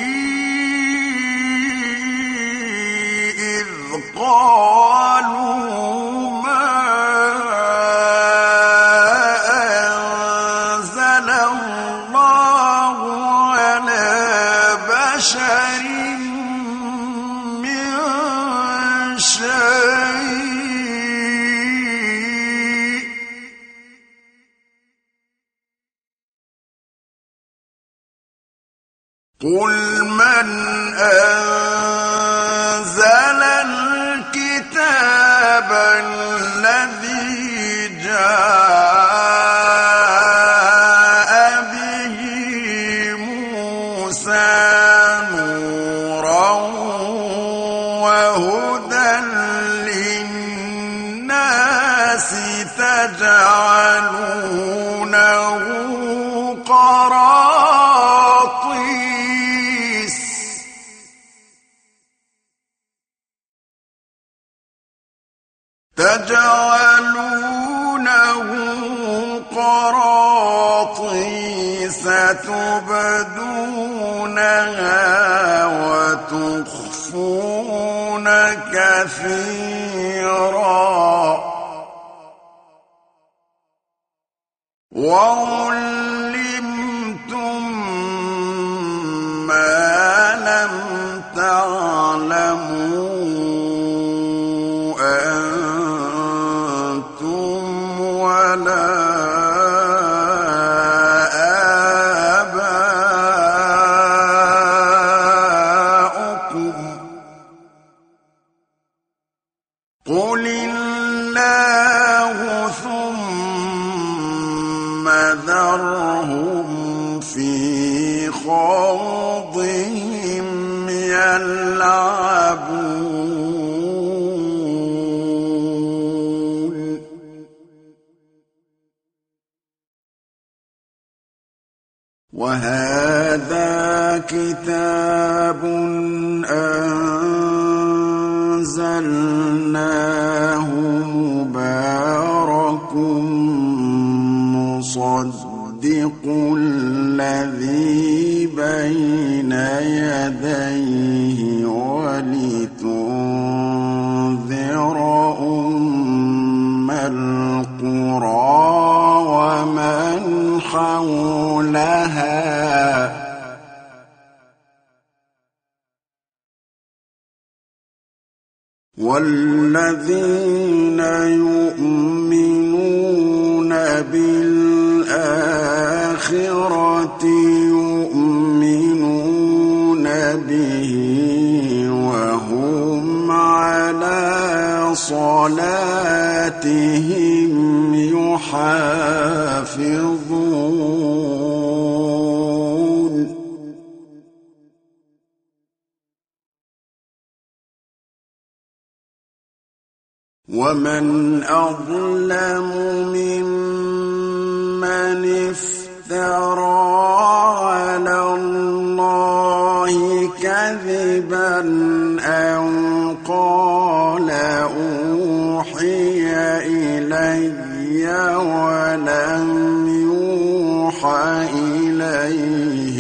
إِذْ قَالُوا مَا أَنزَلَ اللَّهُ عَلَىٰ بَشَرٍ مِّن شَيْءٍ ۗ قُلْ مَنْ أَنزَلَ الْكِتَابَ الَّذِي جَاءَ بِهِ مُوسَىٰ نُورًا وَهُدًى لِّلنَّاسِ تَجْعَلُونَهُ قراطيس تبدونها وتخفون كثيرا وعلمتم ما لم تعلموا قُلِ اللَّهُ ثُمَّ ذَرْهُمْ فِي خَوْضِهِمْ يَلْعَبُونَ وَهَٰذَا كِتَابٌ أَنزَلْنَاهُ مُبَارَكٌ مُّصَدِّقُ الَّذِي بَيْنَ يَدَيْهِ وَلِتُنذِرَ أُمَّ الْقُرَىٰ وَمَنْ حَوْلَهَا وَالَّذِينَ يُؤْمِنُونَ بِالْآخِرَةِ يُؤْمِنُونَ بِهِ وَهُمْ عَلَىٰ صَلَاتِهِمْ يُحَافِظُونَ وَمَنْ أَظْلَمُ مِمَّنِ افْتَرَىٰ عَلَى اللَّهِ كَذِبًا أَوْ قَالَ أُوحِيَ إِلَيَّ وَلَمْ يُوحَ إِلَيْهِ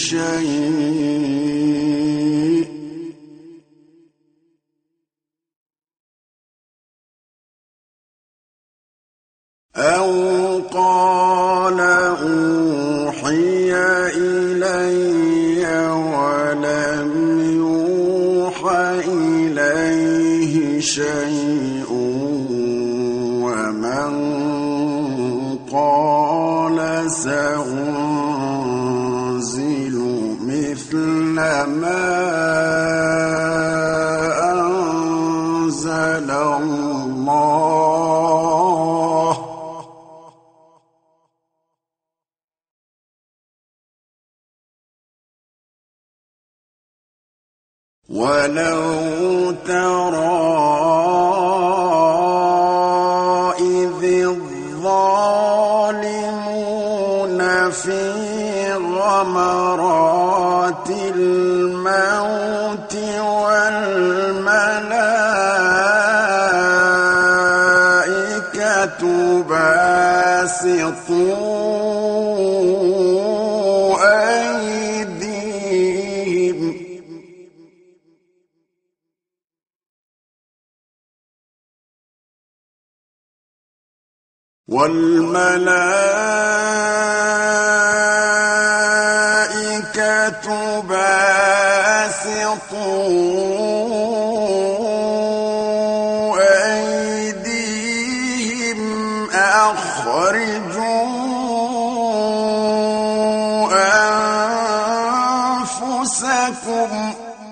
شَيْءٌ أَوْ قَالَ أُوحِيَ إِلَيَّ وَلَمْ يُوحَ إِلَيْهِ شَيْءٌ وَمَنْ قَالَ سَأُنزِلُ مِثْلَ ما أنزل الله ولو ترى إذ الظالمون في غمرات الموت والملائكة باسطوا والملائكة باسطوا أيديهم أخرجوا أنفسكم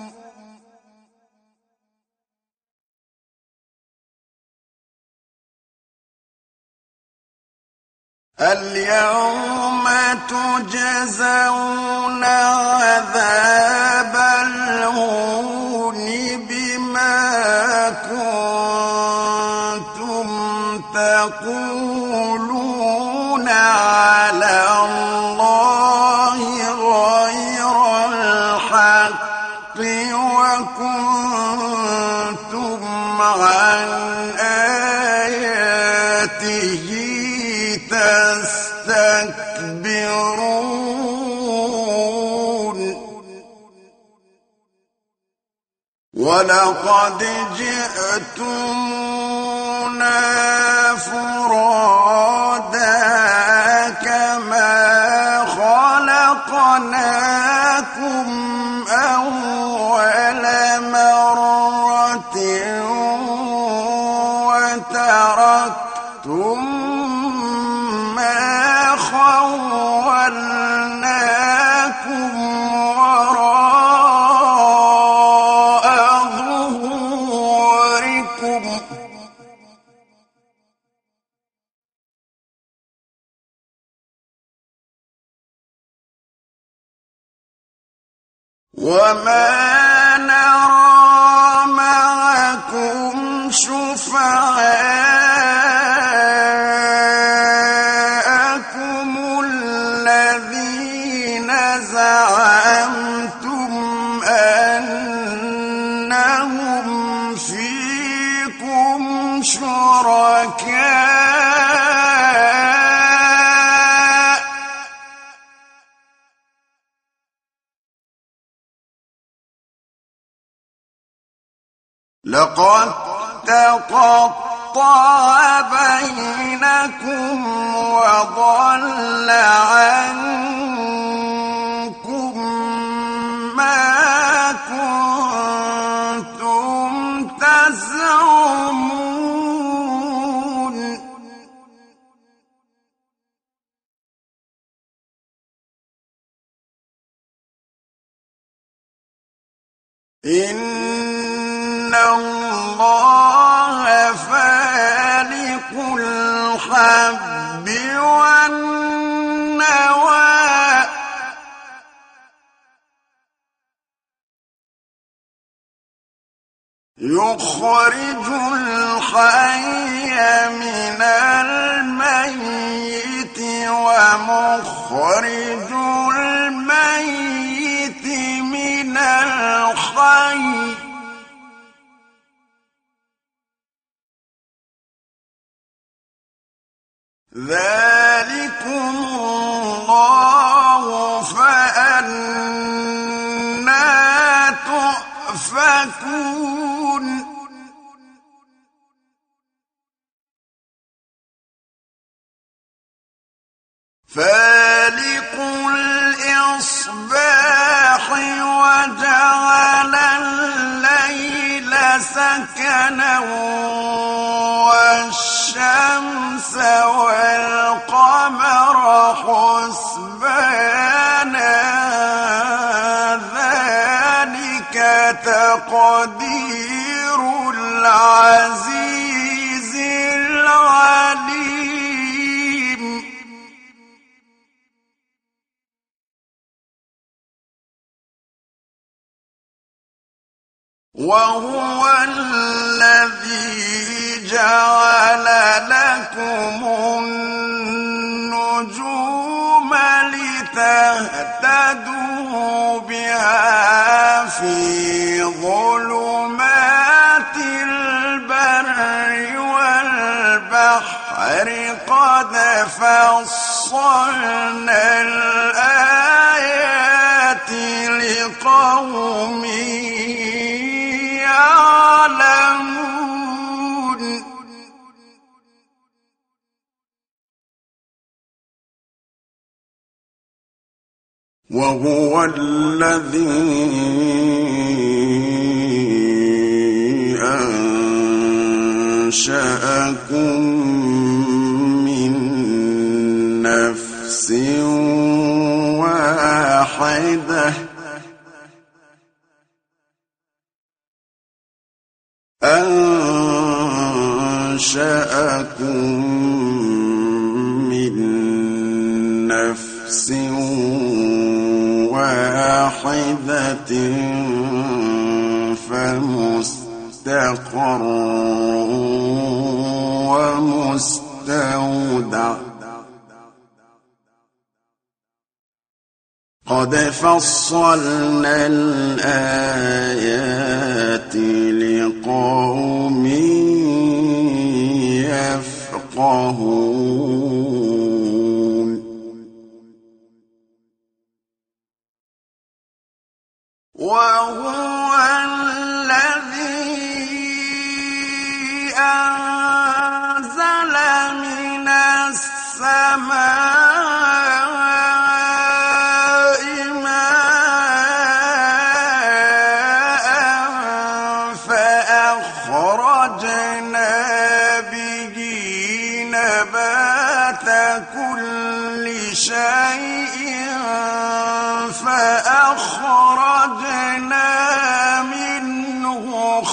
اليوم تجزون عذاب الهون بما كنتم تقولون على الله غير الحق وكنتم عن آياته تستكبرون ولقد جئتمونا فرادا كما خلقناكم أول مرة وتركتم ما خولناكم وراء ظهوركم وما نرى معكم شفعاءكم الذين زعمتم أنهم فيكم شركاء لقد تقطع بينكم وضل عنكم ما كنتم تزعمون إن الله فالق الحب والنوى يخرج الحي من الميت ومخرج الميت من الحي ذلكم الله فأنى تؤفكون فالق الإصباح وجعل الليل سكنا والشمس والقمر حسبانا ذلك تقدير العزيز العليم. وهو الذي جعل لكم النجوم لتهتدوا بها في ظلمات البر والبحر قد فصلنا الآيات لقوم يعلمون. وهو الذي أنشأكم من نفس واحدة فمستقر ومستودع قد فصلنا الآيات لقوم يفقهون. وهو الذي أنزل من السماء ماء فأخرجنا به نبات كل شيء فأخرجنا منه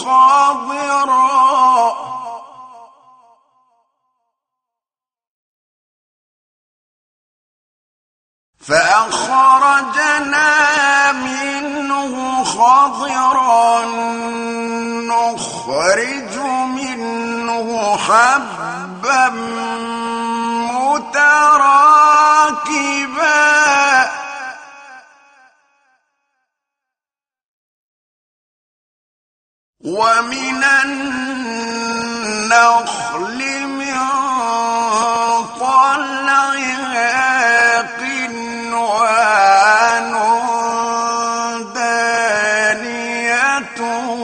خضرا نخرج منه حبا متراكبا ومن النخل من طلعها قنوان دانية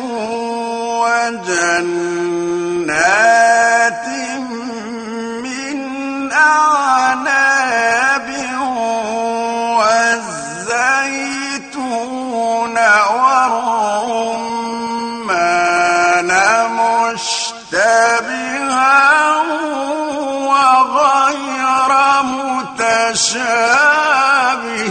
وجنات من أعناب والزيتون والرمان مشتبها وغير متشابه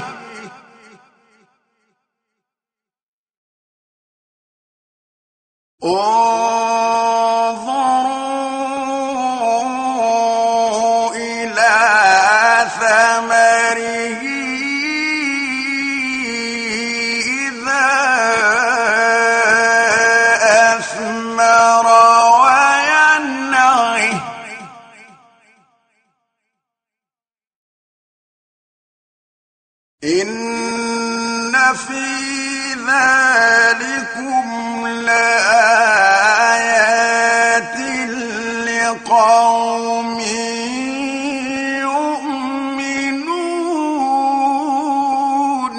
انظروا إلى ثمره إذا أثمر وينعه إن في ذلكم لآيات لقوم يؤمنون.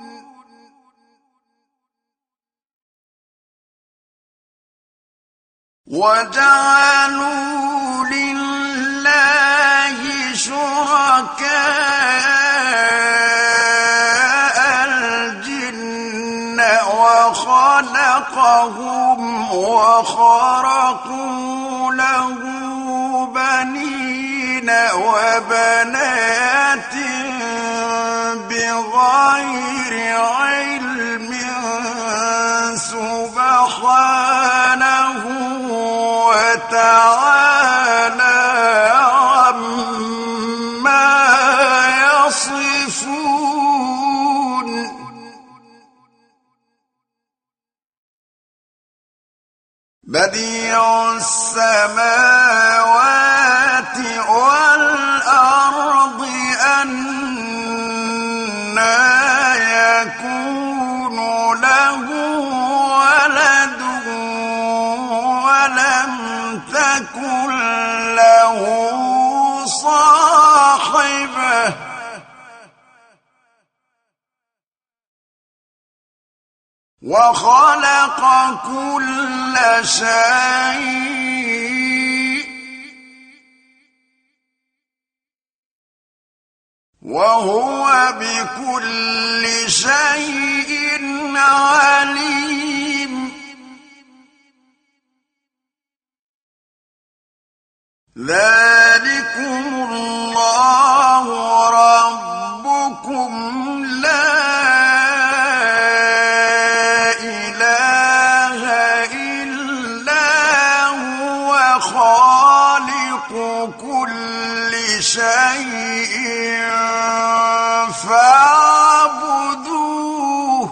وجعلوا لله شركاء الجن وخلقهم وخرقوا له بنين وبنات بغير علم بديع السماوات والأرض أنى يكون له ولد ولم تكن له صاحبة وخلق كل شيء وهو بكل شيء عليم ذلكم الله ربكم لا إله إلا هو خالق كل شيء فاعبدوه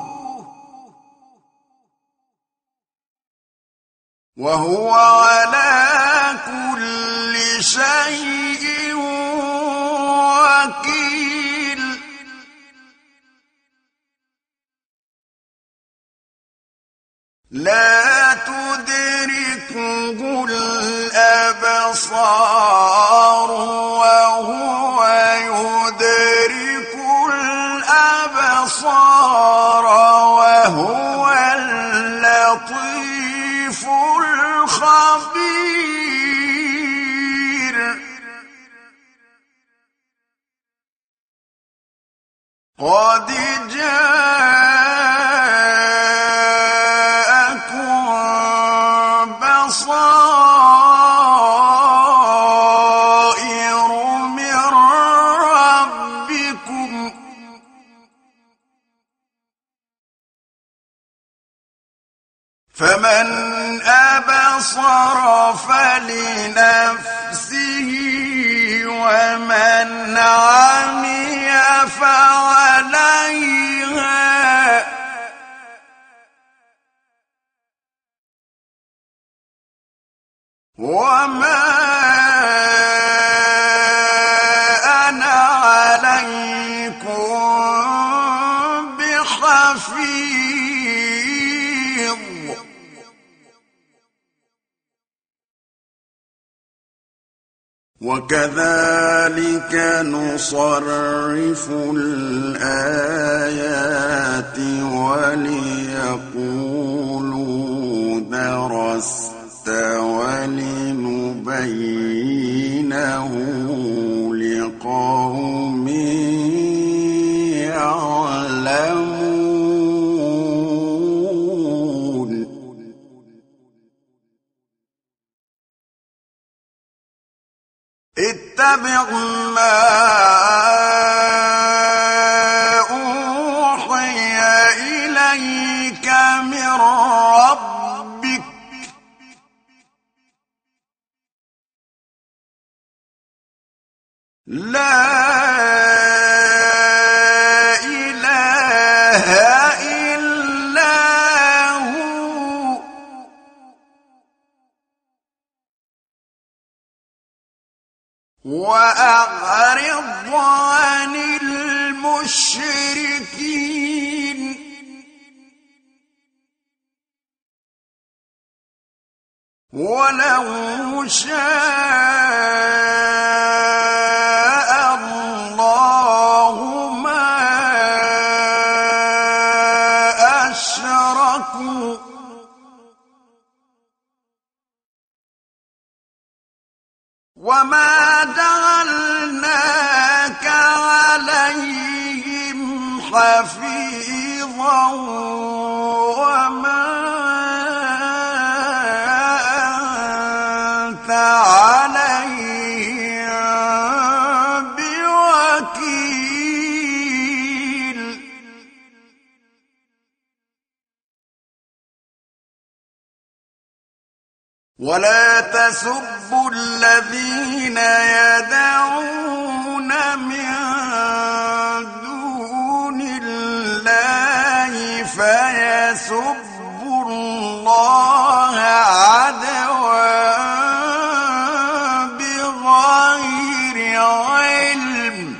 وهو على كل شيء وكيل لا تدركه الأبصار وهو يدرك الأبصار وهو اللطيف الخبير قد جاءكم بصائر من ربكم فمن أبصر فلنفسه ومن عمي فعليها وما أنا عليكم بحفيظ وكذلك نصرف الآيات وليقولوا درست ولنبينه لقوم يعلمون اتبع ما أوحي إليك من ربك لا إله إلا هو وأعرض عن المشركين ولو شاء الله ما أشركوا وما جعلناك عليهم حفيظا وما أنت عليهم بوكيل ولا تسبوا الذين يدعون من دون الله فيسبوا الله عدوى بغير علم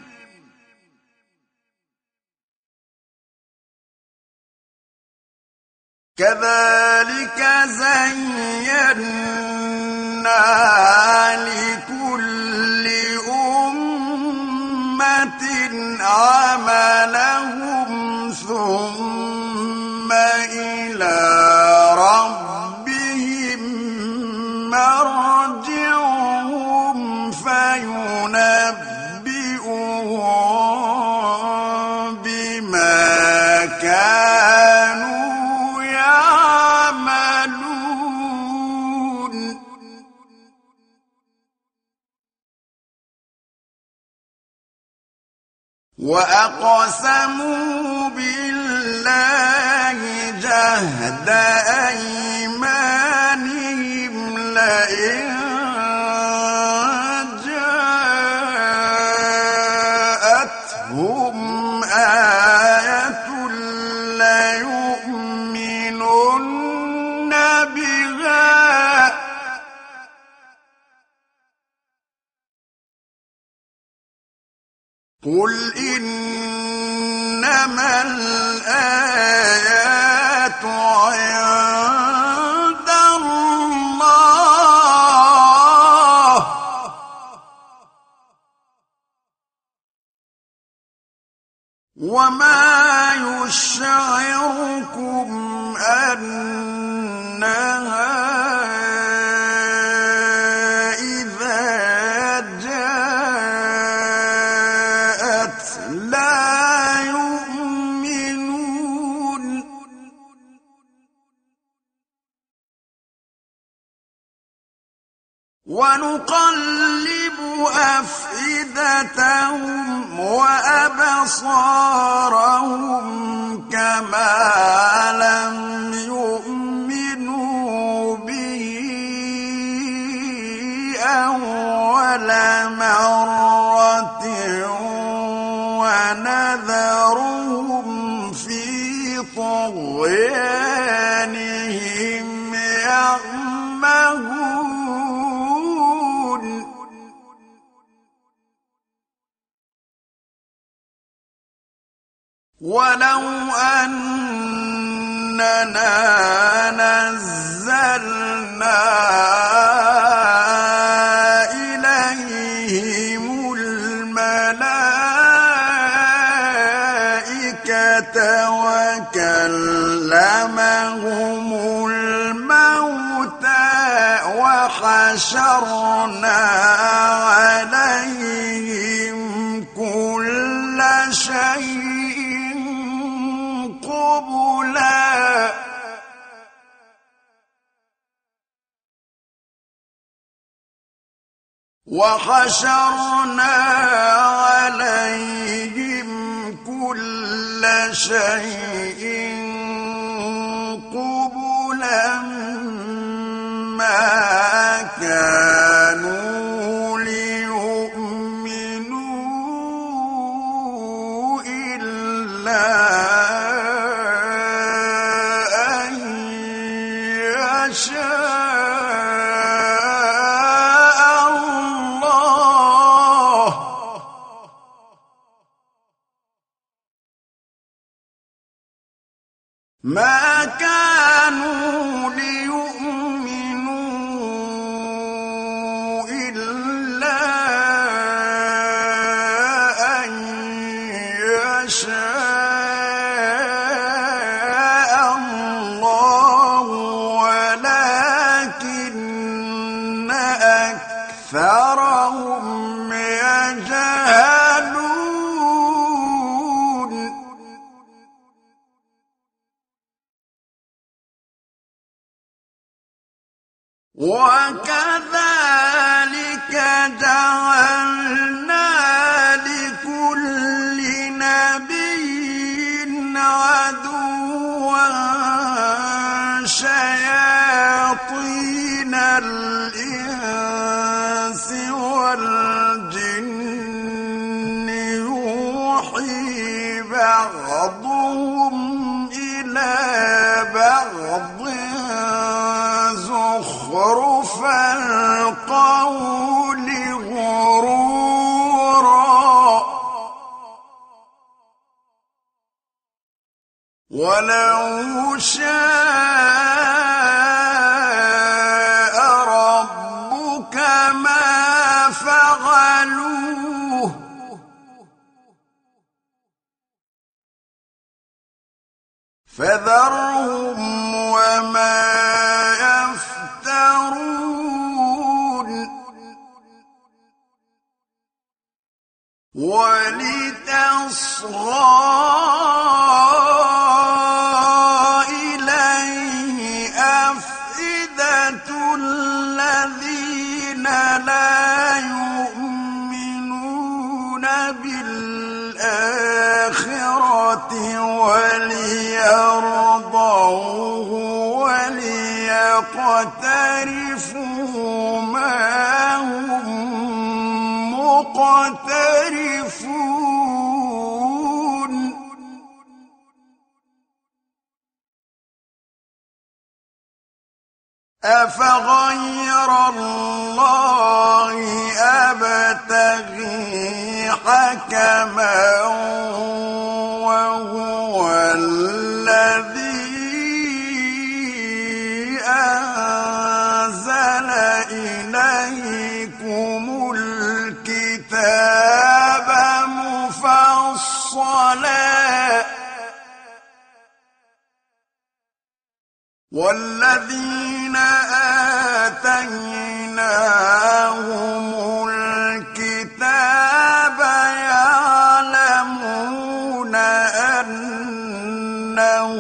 كذلك زينا لكل أمة عملهم ثم إلى ربهم مرجعهم فينبئهم بما كانوا يعملون وأقسموا بالله جهد أيمانهم لئن جاءتهم آية ليؤمنن بها قل إنما الآيات عند الله وما يشعركم أنها ونقلب أفئدتهم وأبصارهم كما لم يؤمنوا به أول مرة ونذرهم في طغيانهم يعمهون ولو أننا نزلنا إليهم الملائكة وكلمهم الموتى وحشرنا عليهم كل شيء قبلا وحشرنا عليهم كل شيء قبلا ما كانوا ليؤمنوا إلا أن يشاء الله ما كانوا ليؤمنوا إلا أن يشاء الله ولكن أكثرهم يجهلون وكذلك جعلنا لكل نبي عدوا شياطين الإنس والجن يوحي بعضهم إلى بعض زخرفا وَلَوْ شَاءَ رَبُّكَ مَا فَعَلُوهُ فَذَرْهُمْ وَمَا يَفْتَرُونَ وَلِتَصْغَىٰ إِلَيْهِ أَفْئِدَةُ الَّذِينَ لَا يُؤْمِنُونَ بِالْآخِرَةِ وَلِيَرْضَوْهُ وَلِيَقْتَرِفُوا مَا هُم مُقْتَرِفُونَ أَفَغَيْرَ اللَّهِ أَبْتَغِي حَكَمًا وَهُوَ الَّذِي أَنزَلَ إِلَيْكُمُ الْكِتَابَ مُفَصَّلًا وَالَّذِينَ آتَيْنَاهُمُ الْكِتَابَ يَعْلَمُونَ أَنَّهُ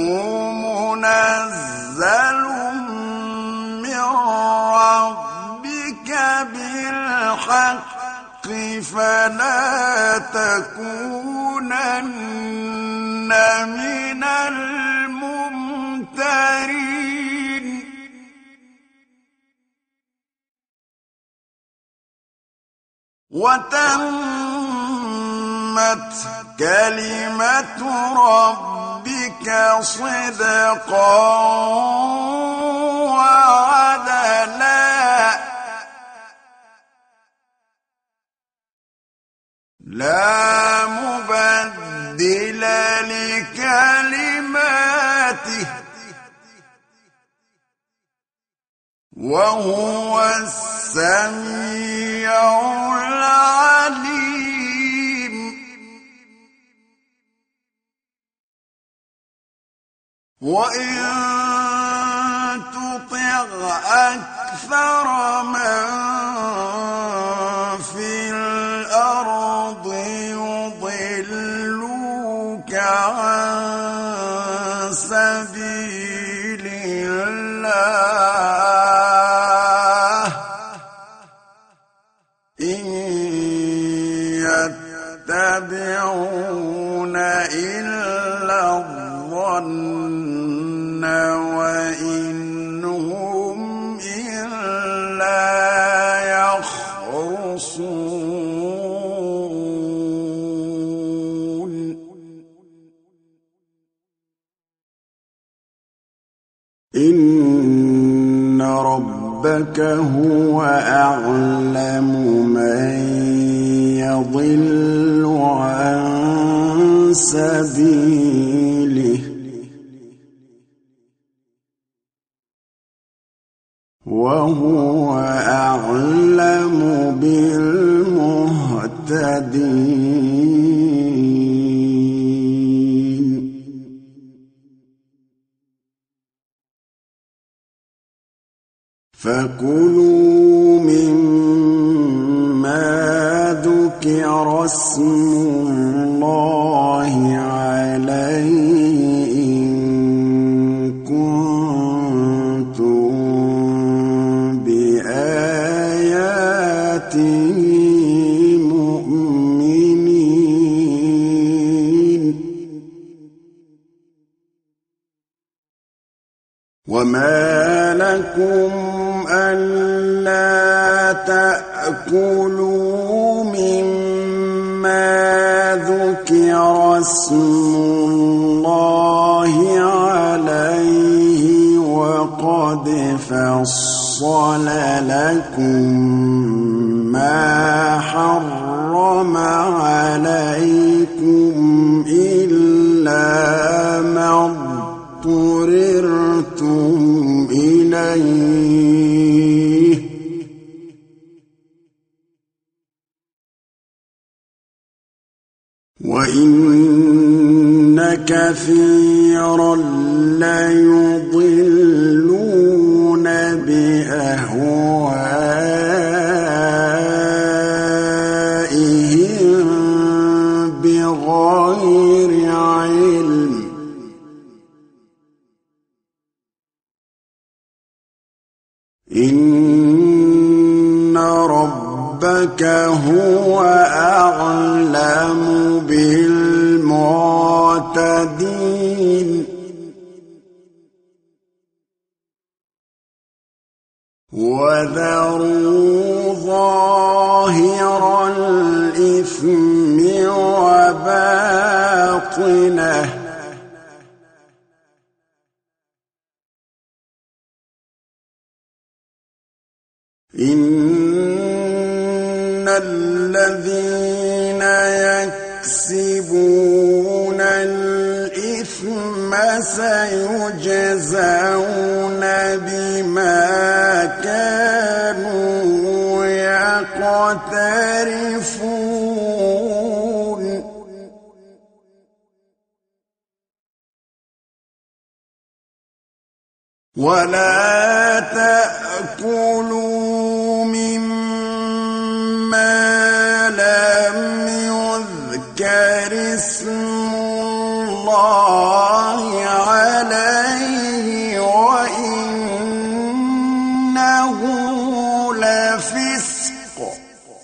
مُنَزَّلٌ مِّن رَّبِّكَ بِالْحَقِّ فَلَا تَكُونَنَّ مِنَ الْمُمْتَرِينَ وَتَمَّتْ كَلِمَةُ رَبِّكَ صِدْقًا وَعَدْلًا لَّا مُبَدِّلَ لِكَلِمَاتِهِ وَهُوَ السَّمِيعُ الْعَلِيمُ وَإِن تُطِعْ أَكْثَرَ مَن فِي الْأَرْضِ يُضِلُّوكَ عَن سَبِيلِ اللَّهِ إِن يَتَّبِعُونَ إِلَّا الظَّنَّ وَإِنْ هُمْ إِلَّا يَخْرُصُونَ إِنَّ رَبَّكَ هُوَ أَعْلَمُ مَن يَضِلُّ عَن سَبِيلِهِ وَهُوَ أَعْلَمُ بِالْمُهْتَدِينَ فَكُلُوا مِمَّا ذُكِرَ اسْمُ اللَّهِ عَلَيْهِ إِن كُنتُم بِآيَاتِهِ مُؤْمِنِينَ وَمَا لَكُمْ أَلَّا تَأْكُلُوا مِمَّا ذُكِرَ اسْمُ اللَّهِ عَلَيْهِ وَقَدْ فَصَّلَ لَكُم مَّا حَرَّمَ عَلَيْكُمْ إِلَّا إِلَّا مَا اضْطُرِرْتُمْ إِلَيْهِ ۚ وَإِنَّ كَثِيرًا لَّيُضِلُّونَ بِأَهْوَائِهِم بِغَيْرِ عِلْمٍ ۗ إِنَّ رَبَّكَ هُوَ أَعْلَمُ بِالْمُعْتَدِينَ وَذَرُوا ظَاهِرَ الْإِثْمِ وَبَاطِنَهُ ۚ إِنَّ الَّذِينَ يَكْسِبُونَ الْإِثْمَ سَيُجْزَوْنَ بِمَا كَانُوا يَقْتَرِفُونَ وَلَا تَأْكُلُوا مِمَّا لَمْ يُذْكَرِ اسْمُ اللَّهِ عَلَيْهِ وَإِنَّهُ لَفِسْقٌ ۗ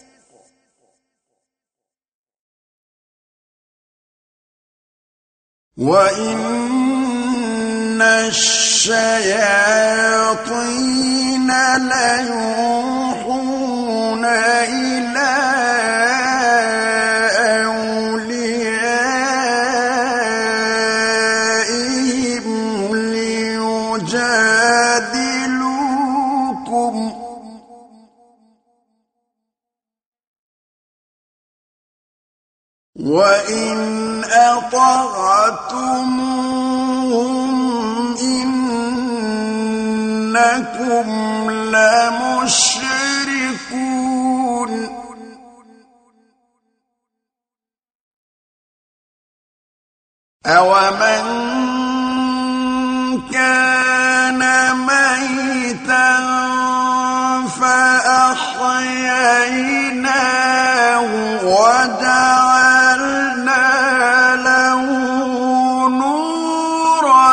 وَإِنَّ الشَّيَاطِينَ لَيُوحُونَ إِلَىٰ أَوْلِيَائِهِمْ لِيُجَادِلُوكُمْ ۖ وَإِنْ أَطَعْتُمُوهُمْ إِنَّكُمْ لَمُشْرِكُونَ أَوَمَنْ كَانَ مَيْتًا فَأَحْيَيْنَاهُ وَجَعَلْنَا لَهُ نُورًا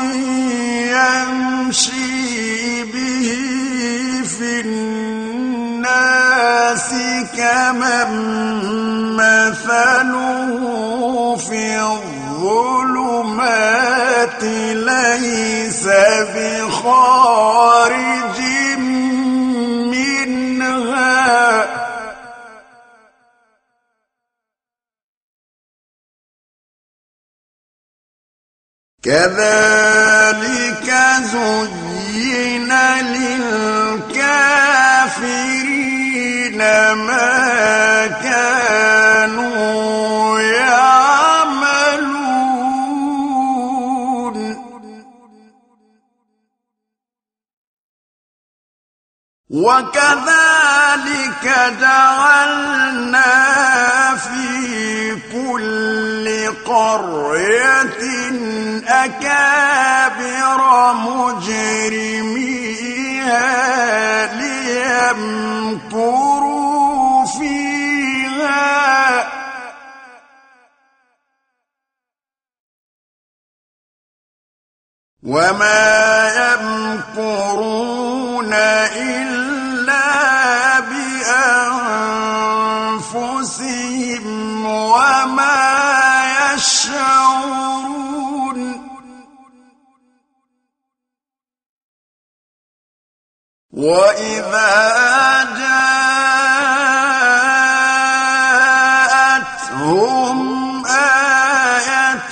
يَمْشِي بِهِ فِي النَّاسِ كَمَن مَّثَلُهُ فِي الظُّلُمَاتِ لَيْسَ بِخَارِجٍ مِّنْهَا ۚ كَذَٰلِكَ زُيِّنَ لِلْكَافِرِينَ مَا كَانُوا يَعْمَلُونَ وَكَذَٰلِكَ جَعَلْنَا فِي كُلِّ قَرْيَةٍ أَكَابِرَ مُجْرِمِيهَا لِيَمْكُرُوا فِيهَا ۖ وَمَا يَمْكُرُونَ إِلَّا بِأَنفُسِهِمْ وَمَا يَشْعُرُونَ وَإِذَا جَاءَتْهُمْ آيَةٌ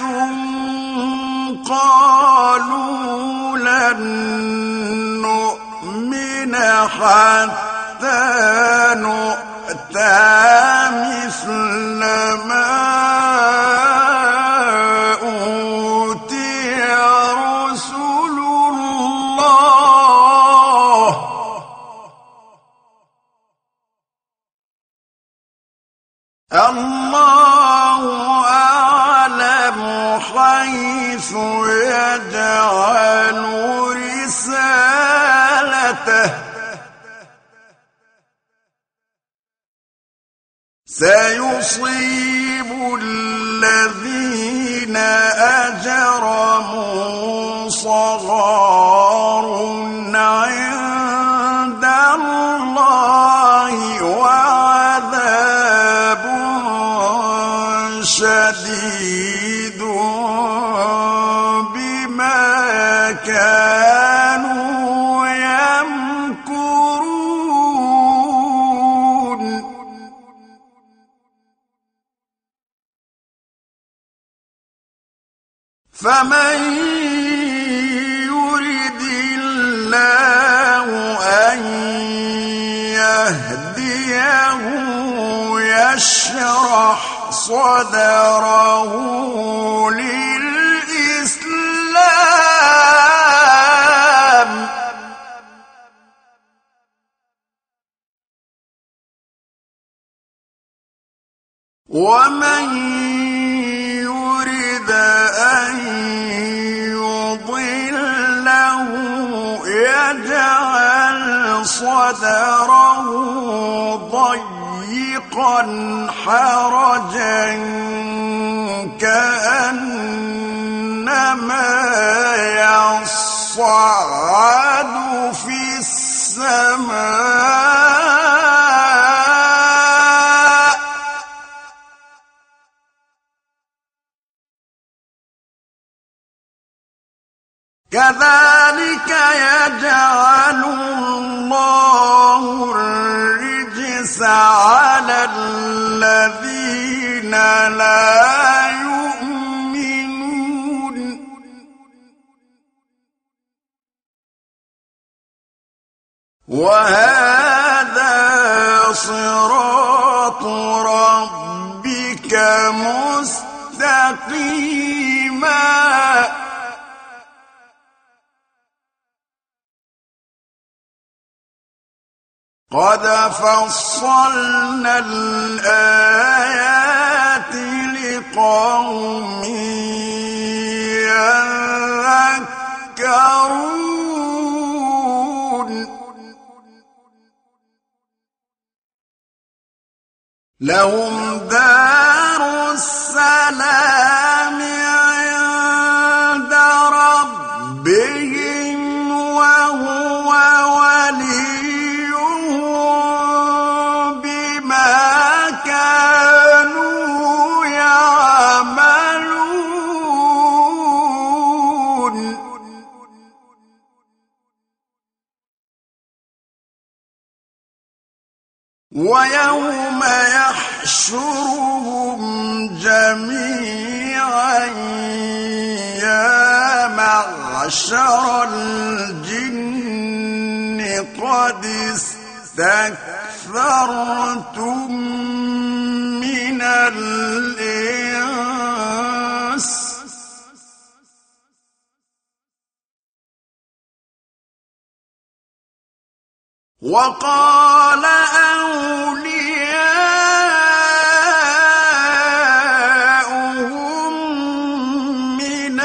قَالُوا لَن نُّؤْمِنَ حَتَّىٰ نُؤْتَىٰ مِثْلَ مَا يجعل رسالته سيصيب الذين أجرموا صغار عند الله وعذاب شديد بما كانوا يمكرون فمن يرد الله أن يهديه يشرح صدره للإسلام ومن يرد أن يضله يجعل صدره ضيقا حرجا كأنما يصعد في السماء كذلك يجعل الله الرجس على الذين لا يؤمنون وهذا صراط ربك مستقيما قد فصلنا الآيات لقوم يذكرون لهم دار السلام عند ربهم وهو وليهم بما كانوا يعملون ويوم يحشرهم جميعا يا معشر الجن قد استكثرتم من الإنس وقال أولياؤهم من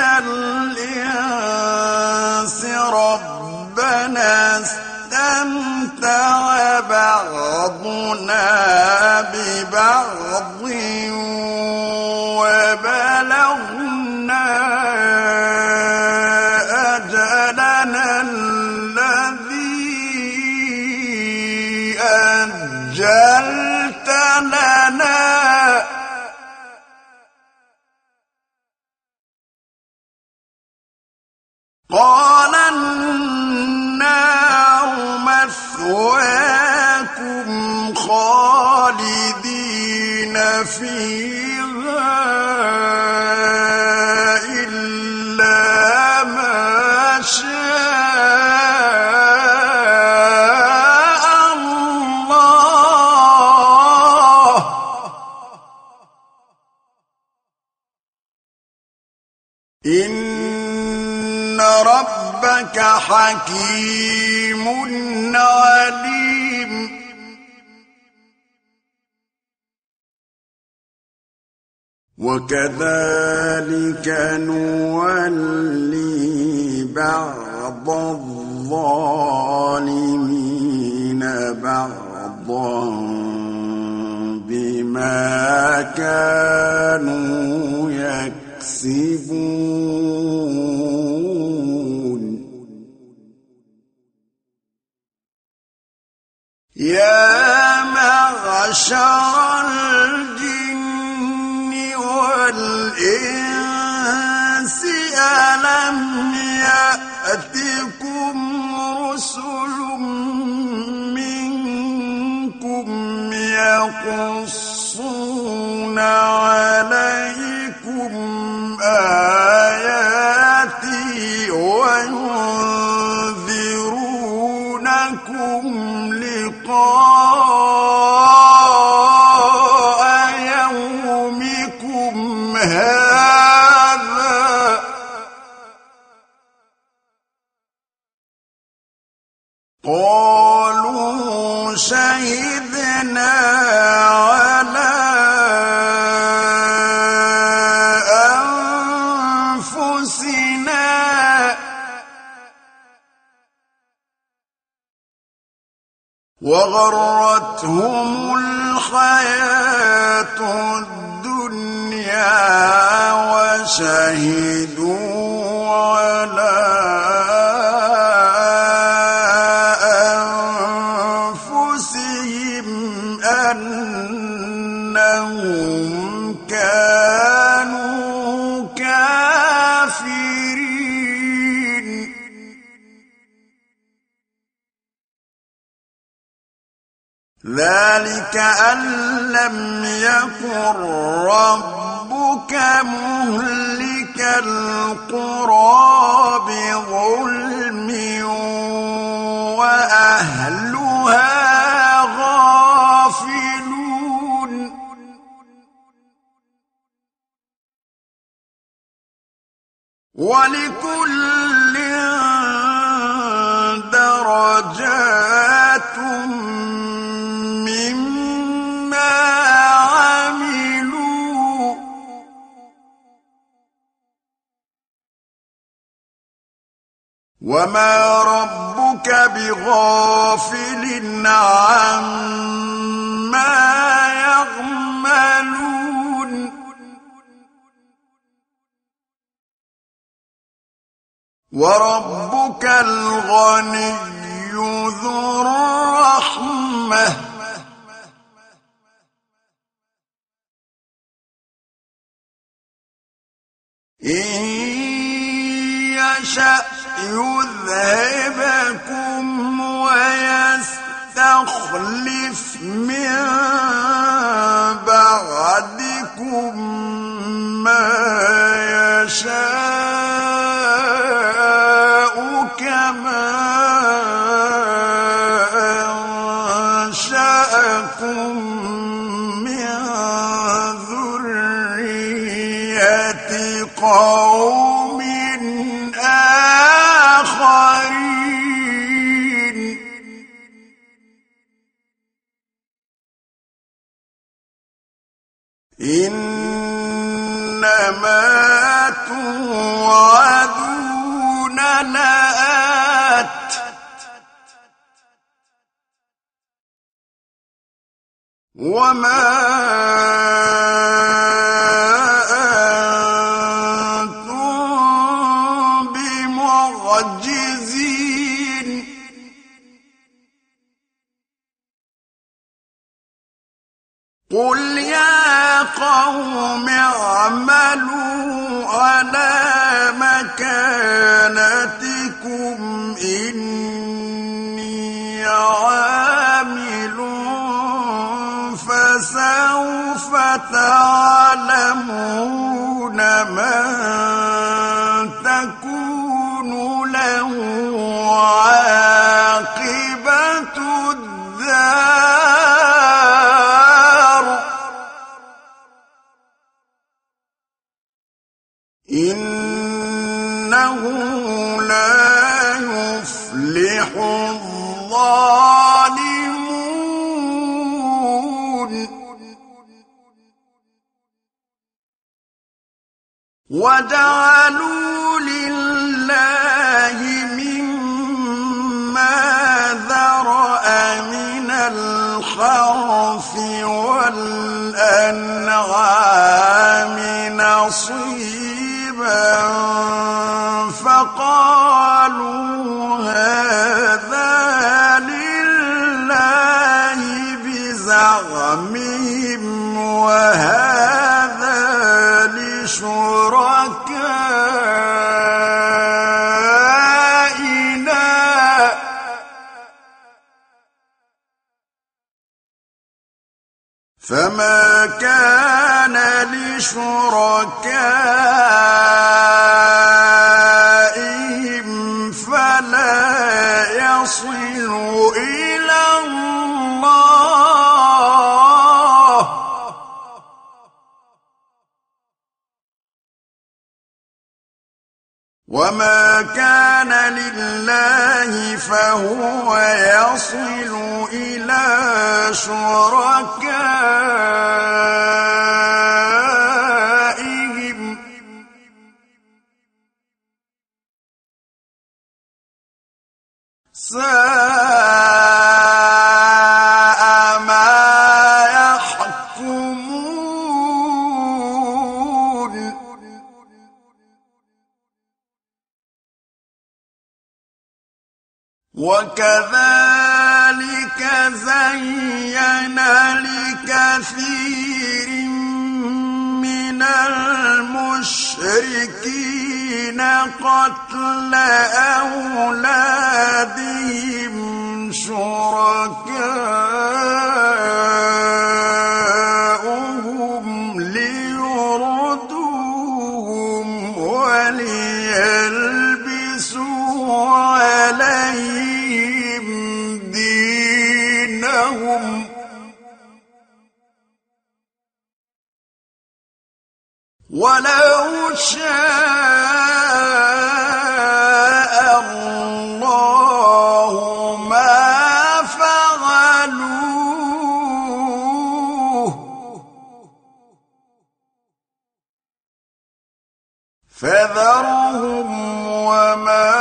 الإنس ربنا استمتع بعضنا ببعض وبلغنا أجلنا أجلت لنا قال النار مثواكم خالدين فيها إلا ما شاء إن ربك حكيم عليم وكذلك نولي بعض الظالمين بعضا بما كانوا يكسبون يا معشر الجن والإنس ألم يأتكم رسل منكم يقصون عليكم آياتي وينذرونكم لقاء يومكم هذا قالوا شهدنا على أنفسنا وغرتهم الحياة الدنيا وشهدوا على أنفسهم أنهم كانوا كافرين ذلك أن لم يكن ربك مهلك القرى بظلم وأهلها غافلون ولكل درجات مما عملوا وما ربك بغافل عما يعملون وربك الغني ذو الرحمة إن يشأ يذهبكم ويستخلف من بعدكم ما يشاء كما أنشأكم من ذرية قوم آخرين إنما توعدون لآت وما أنتم بمعجزين قل يا قوم اعملوا على مكانتكم إني عامل فسوف تعلمون من تكون له عاقبة الدار إنه لا يفلح الظالمون وجعلوا لله فما كان لشركائهم فلا يصل إلى الله، وما كان لله فهو يصل إلى شركائهم، ساء ما يحكمون. وكذلك زين لكثير من المشركين قتل أولادهم شركاؤهم ليردوهم وليلبسوا عليهم دينهم، ولو شاء الله ما فعلوه فذرهم وما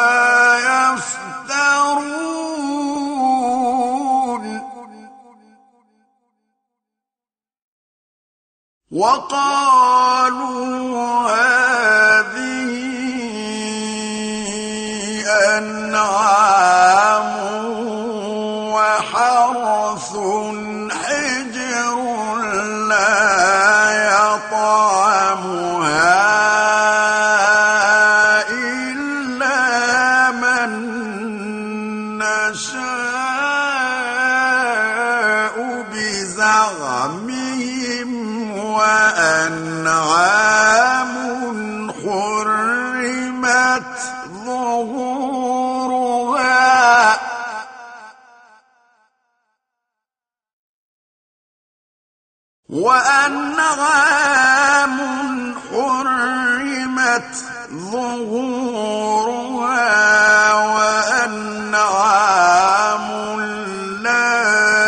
يفترون. وقالوا هذه أنعام وحرث حجر لا يطعمها إلا من نشاء بزعمهم، وأنعام حرمت ظهورها وأنعام حرمت ظهورها وأنعام لا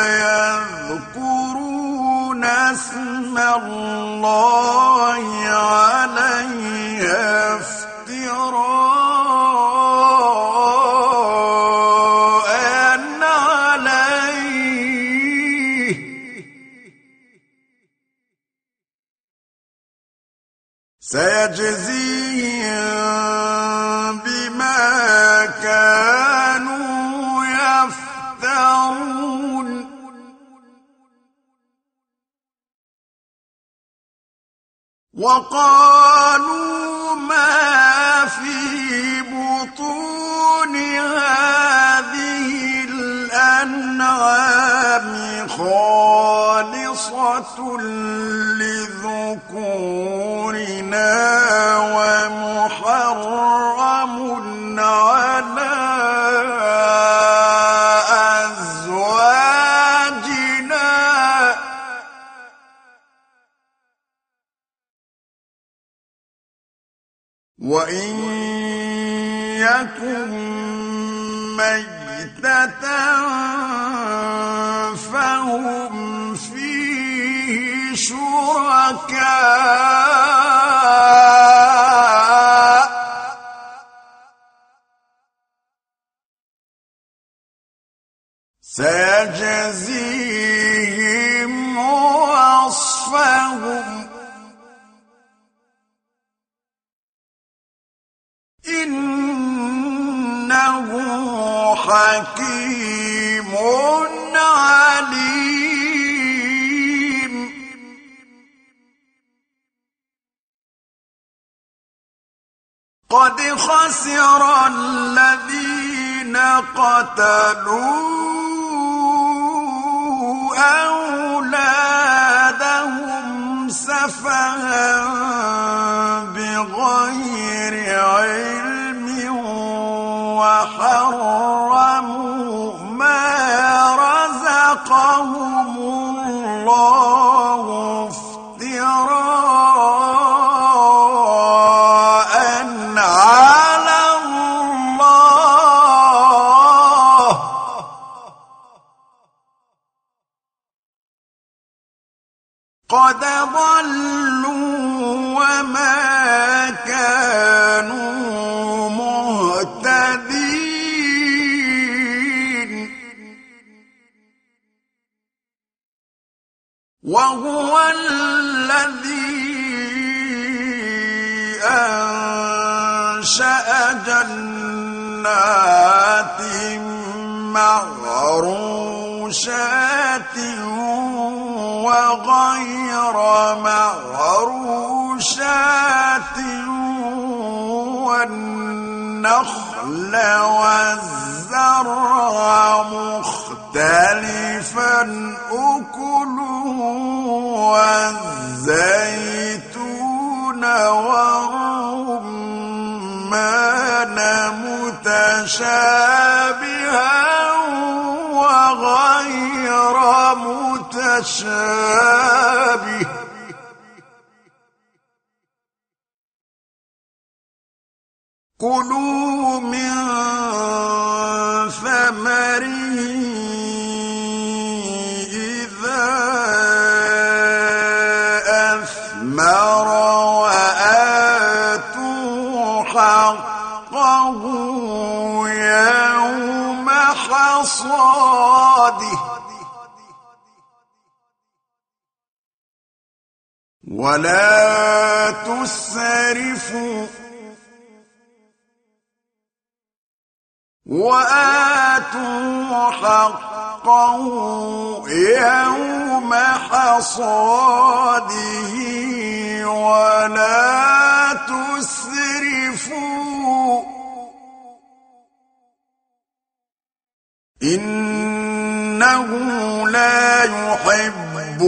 يذكرون اسم الله عليها افتراء عليه، سيجزيهم بما كانوا يفترون. وقالوا ما في بطون هذه الأنعام خالصة لذكورنا ومحرم على أزواجنا، وإن يكن ميتة فهم فيه شركاء، سيجزيهم وصفهم إنه حكيم عليم. قد خسر الذين قتلوا أولادهم سفها بغير علم وحرموا ما رزقهم الله افتراء على الله قد ضلوا وما كانوا مهتدين وهو الذي أنشأ جنات معروشات وغير معروشات والنخل والزرع مختلفا أكله والزيتون والرمان متشابها وغير متشابه كلوا من ثمره إذا أثمر وآتوا حقه يوم حصاده ولا تسرفوا وآتوا حقه يوم حصاده ولا تسرفوا إنه لا يحب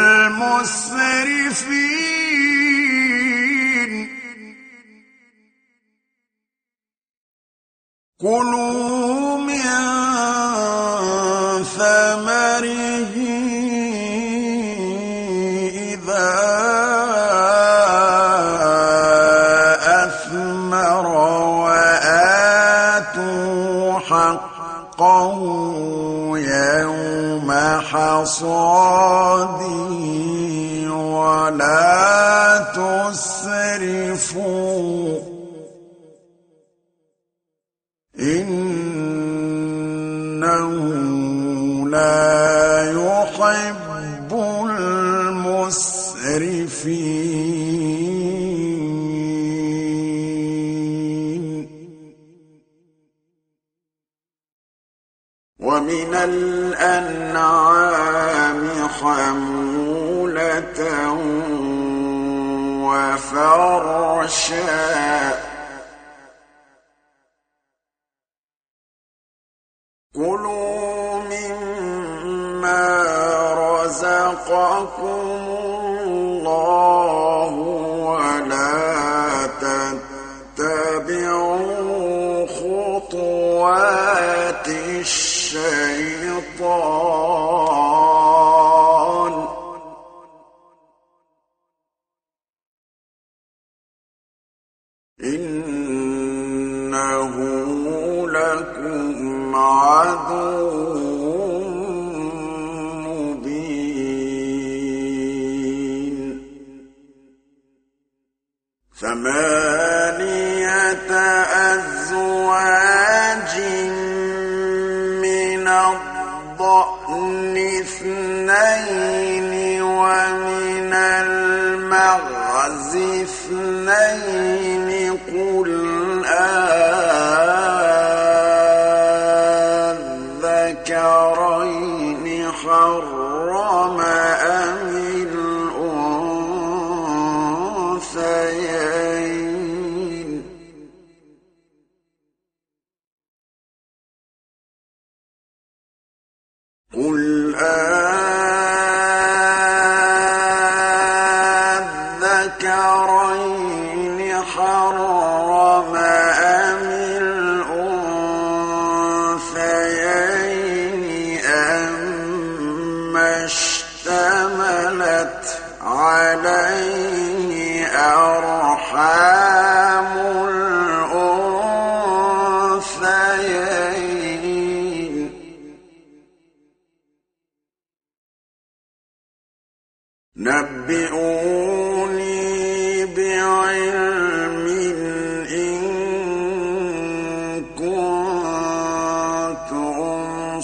المسرفين كلوا من ثمره إذا أثمر وآتوا حقه يوم حصاده ولا تسرفوا إنه لا يحب المسرفين ومن الأنعام حمولة وفرشا كلوا مما رزقكم الله ولا تتبعوا خطوات الشيطان إنه لكم عدو مبين ثمانية أزواج من الضأن اثنين ومن المعز اثنين قل أذكرين حرم أم الأنثيين قل الأنثيين نبئوني بعلم إن كنتم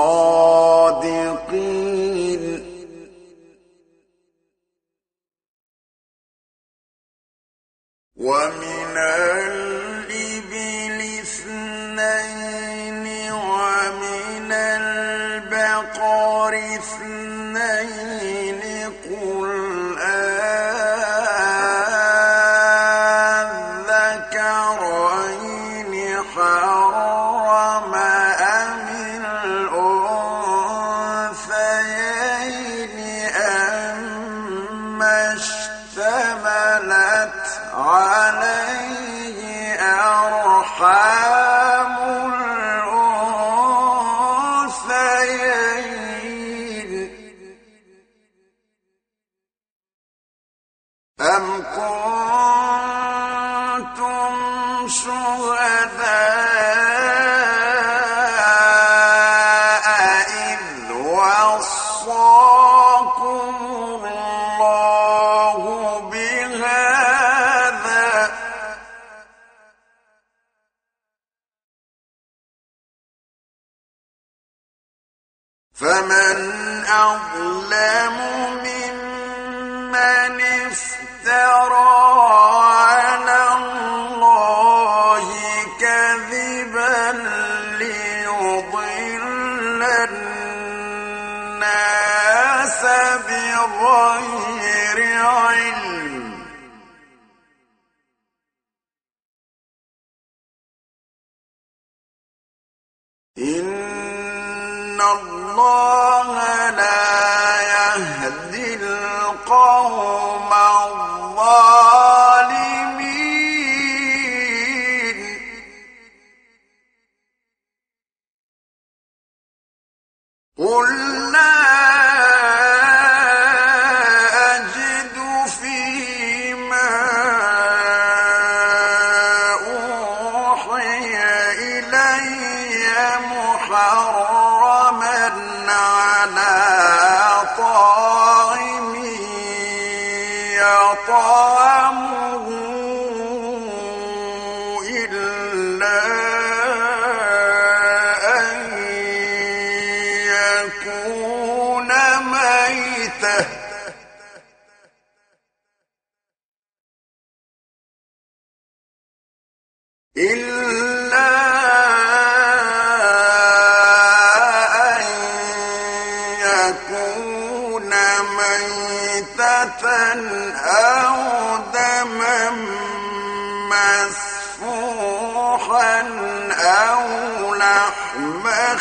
صادقين ومن الإبل اثنين ومن البقر اثنين قل أذكرين حرم أم الأنثيين أما اشتملت عليه أرحام الأنثيين أم كنتم شهداء إذ وصاكم الله بهذا فمن أظلم ممن افترى على الله كذبا ليضل الناس بغير علم إن الله لا يهدي القوم الظالمين قل لا أجد فيما أوحي إلي محرما على طاعم يطعمه إلا أن يكون ميتة أو دما مسفوحا أو لحم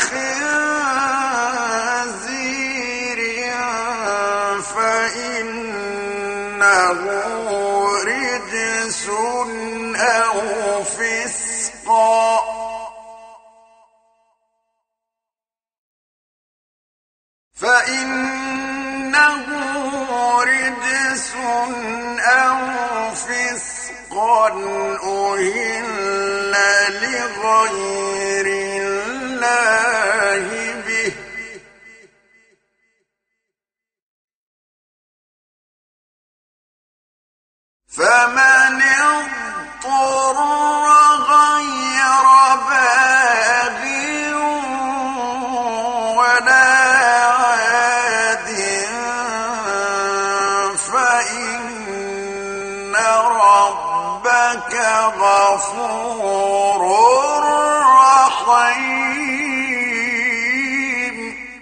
خنزير فإنه رجس أو فسقا أو فسقا أهل لغير الله به فمن اضطر غير باغ ولا عاد فإن ربك غفور رحيم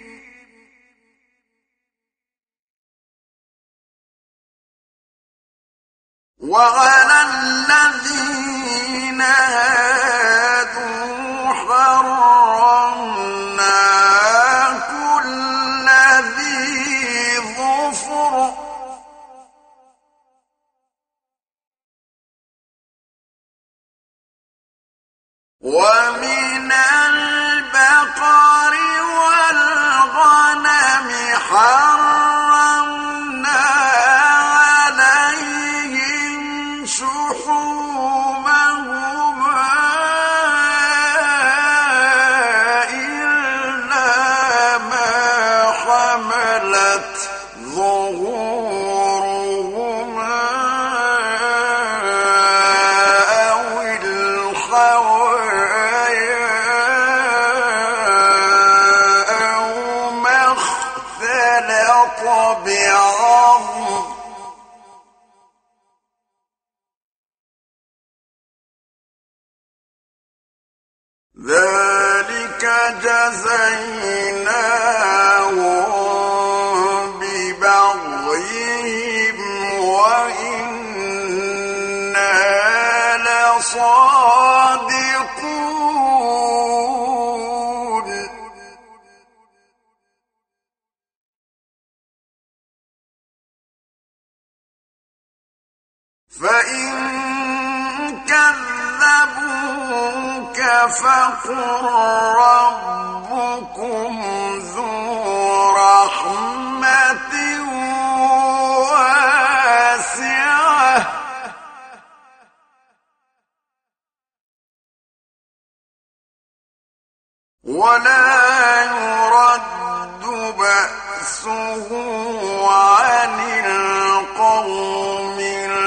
وعلى الذين هادوا حرمنا كل ذي ظفر ومن البقر والغنم حرمنا عليهم شحومهما بعظم ذلك جزيناهم ببغيهم وإنا لصادقون فإن كذبوك فقل ربكم ذو رحمة واسعة ولا يرد بأسه عن القوم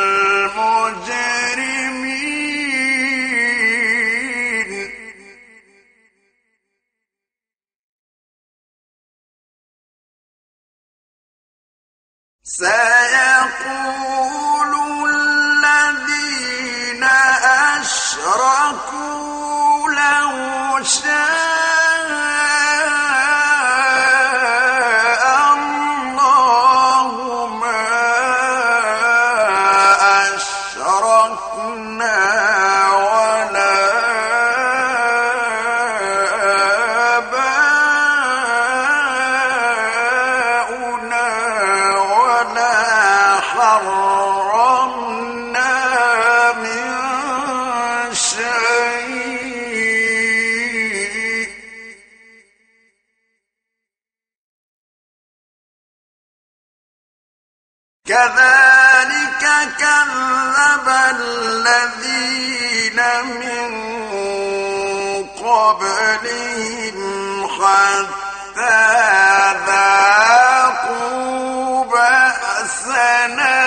المجرمين سيقول الذين أشركوا لو شاء الله ما أشركنا ولا آباؤنا ولا حرمنا من شيء كذلك كذب الذين من قبلهم حتى ذاقوا بأسنا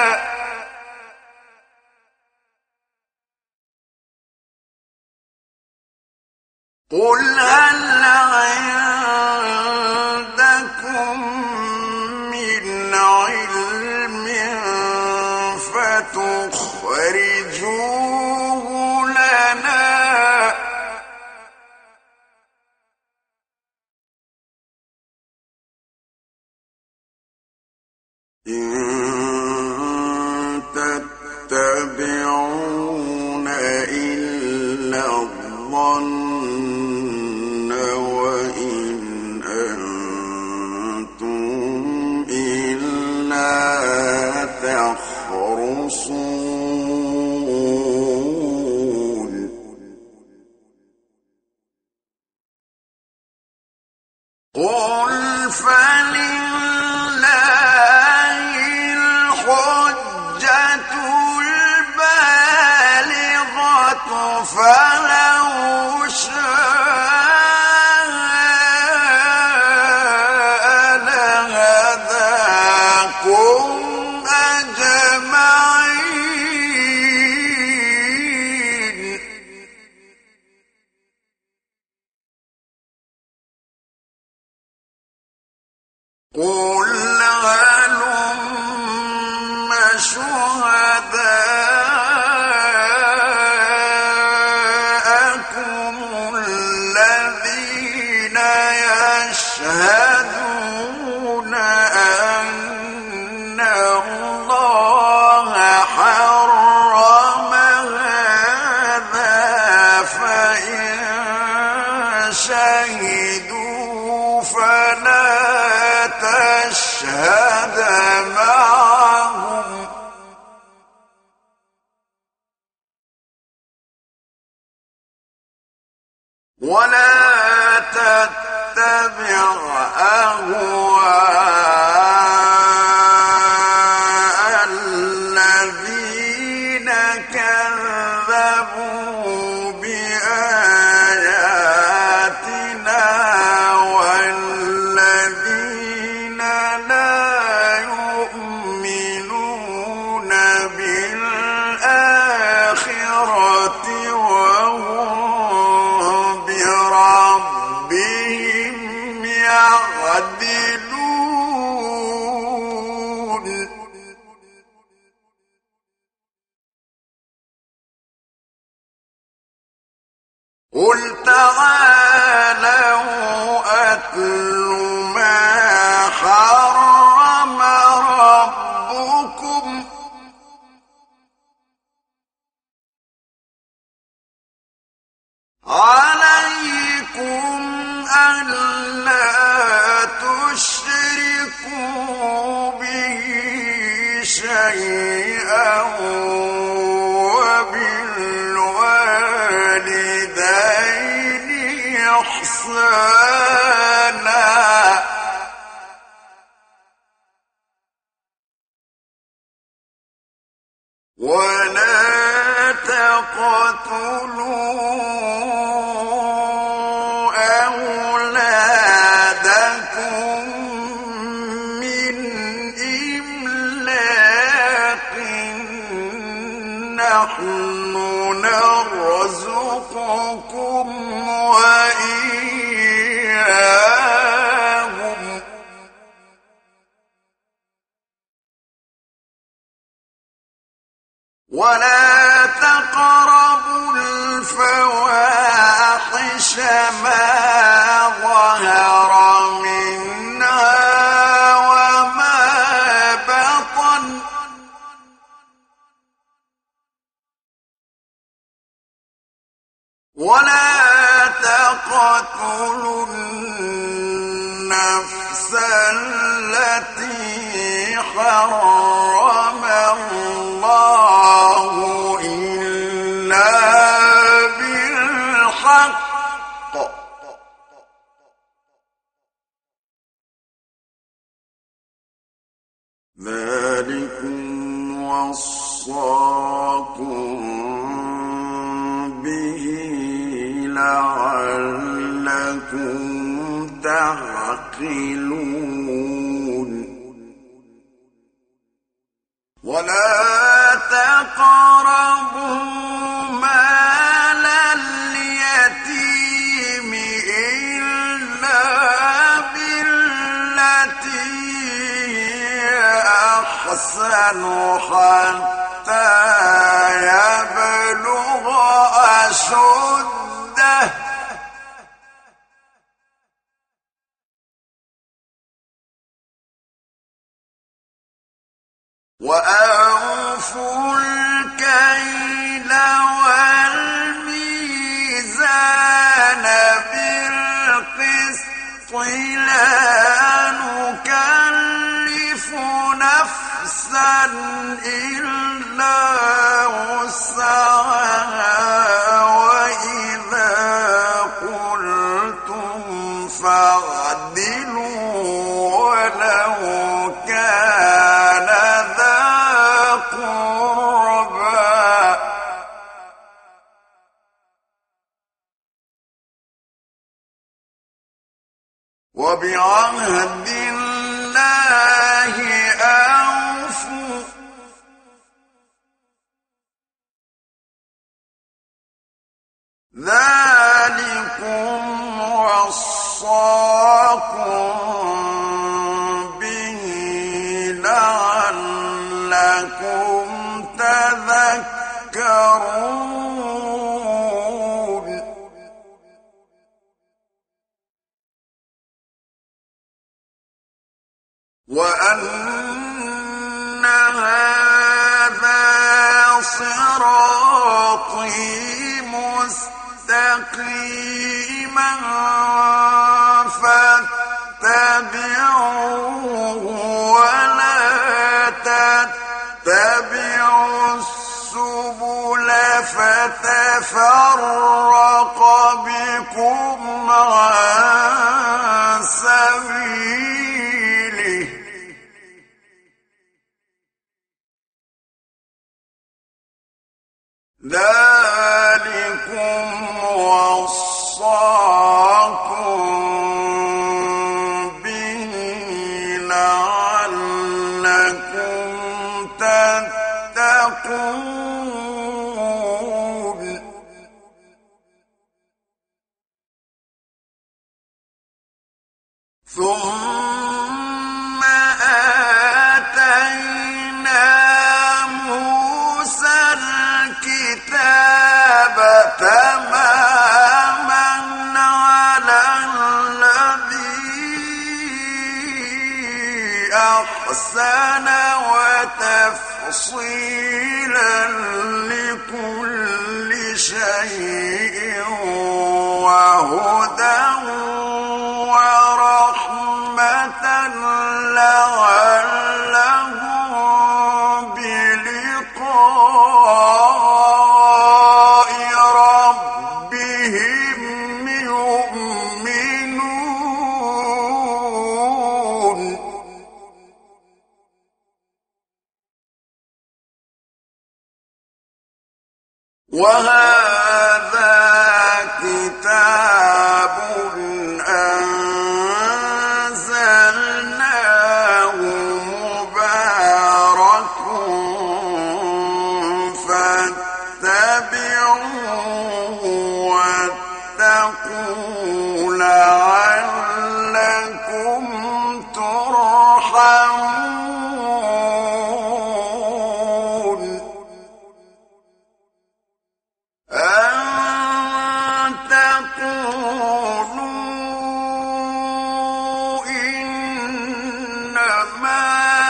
قل هل عندكم من علم فتخرجوه لنا إن تتبعون إلا الظن وإن أنتم إلا تخرصون قل فلله الحجة البالغة فلو شاء لهداكم أجمعين قل هلم شهداءكم الذين يشهدون أن الله حرم هذا فإن شهدوا فلا تشهد معهم ولا تتبع أهواء الذين كذبوا بآياتنا والذين لا يؤمنون بالآخرة وهم بربهم يعدلون أَلَّا تُشْرِكُوا بِهِ شَيْئًا وَبِالْوَالِدَيْنِ إِحْسَانًا وَلَا تَقْتُلُوا أَوْلَادَكُم مِّنْ إِمْلَاقٍ ۖ نَّحْنُ نَرْزُقُكُمْ وَإِيَّاهُمْ ۖ وَلَا تَقْرَبُوا الْفَوَاحِشَ مَا ظَهَرَ مِنْهَا وَمَا بَطَنَ ۖ وَلَا تَقْتُلُوا النَّفْسَ الَّتِي حَرَّمَ اللَّهُ إِلَّا بِالْحَقِّ ۚ ذَٰلِكُمْ وَصَّاكُم بِهِ لَعَلَّكُمْ تَعْقِلُونَ وَلَا تَقْرَبُوا مَالَ الْيَتِيمِ إِلَّا بِالَّتِي هِيَ أَحْسَنُ حَتَّىٰ يَبْلُغَ أَشُدَّهُ ۖ وَأَوْفُوا الْكَيْلَ وَالْمِيزَانَ بِالْقِسْطِ ۖ لَا نُكَلِّفُ نَفْسًا إِلَّا وُسْعَهَا ۖ وَإِذَا قُلْتُمْ فَاعْدِلُوا وَلَوْ كَانَ ذَا قُرْبَىٰ ۖ وَبِعَهْدِ اللَّهِ أَوْفُوا ۚ ذَٰلِكُمْ وَصَّاكُم بِهِ لَعَلَّكُمْ تَذَكَّرُونَ وَأَنَّ هَٰذَا صِرَاطِي مُسْتَقِيمًا فَاتَّبِعُوهُ وَلَا تَتَّبِعُوا السُّبُلَ فَتَفَرَّقَ بِكُمْ عَن سَبِيلِهِ ۚ ذَٰلِكُمْ وَصَّاكُم بِهِ لَعَلَّكُمْ تَتَّقُونَ ثُمَّ آتَيْنَا مُوسَى الْكِتَابَ تَمَامًا عَلَى الَّذِي أَحْسَنَ وَتَفْصِيلًا لِّكُلِّ شَيْءٍ وَهُدًى لعلكم ترحمون أن تقولوا إنما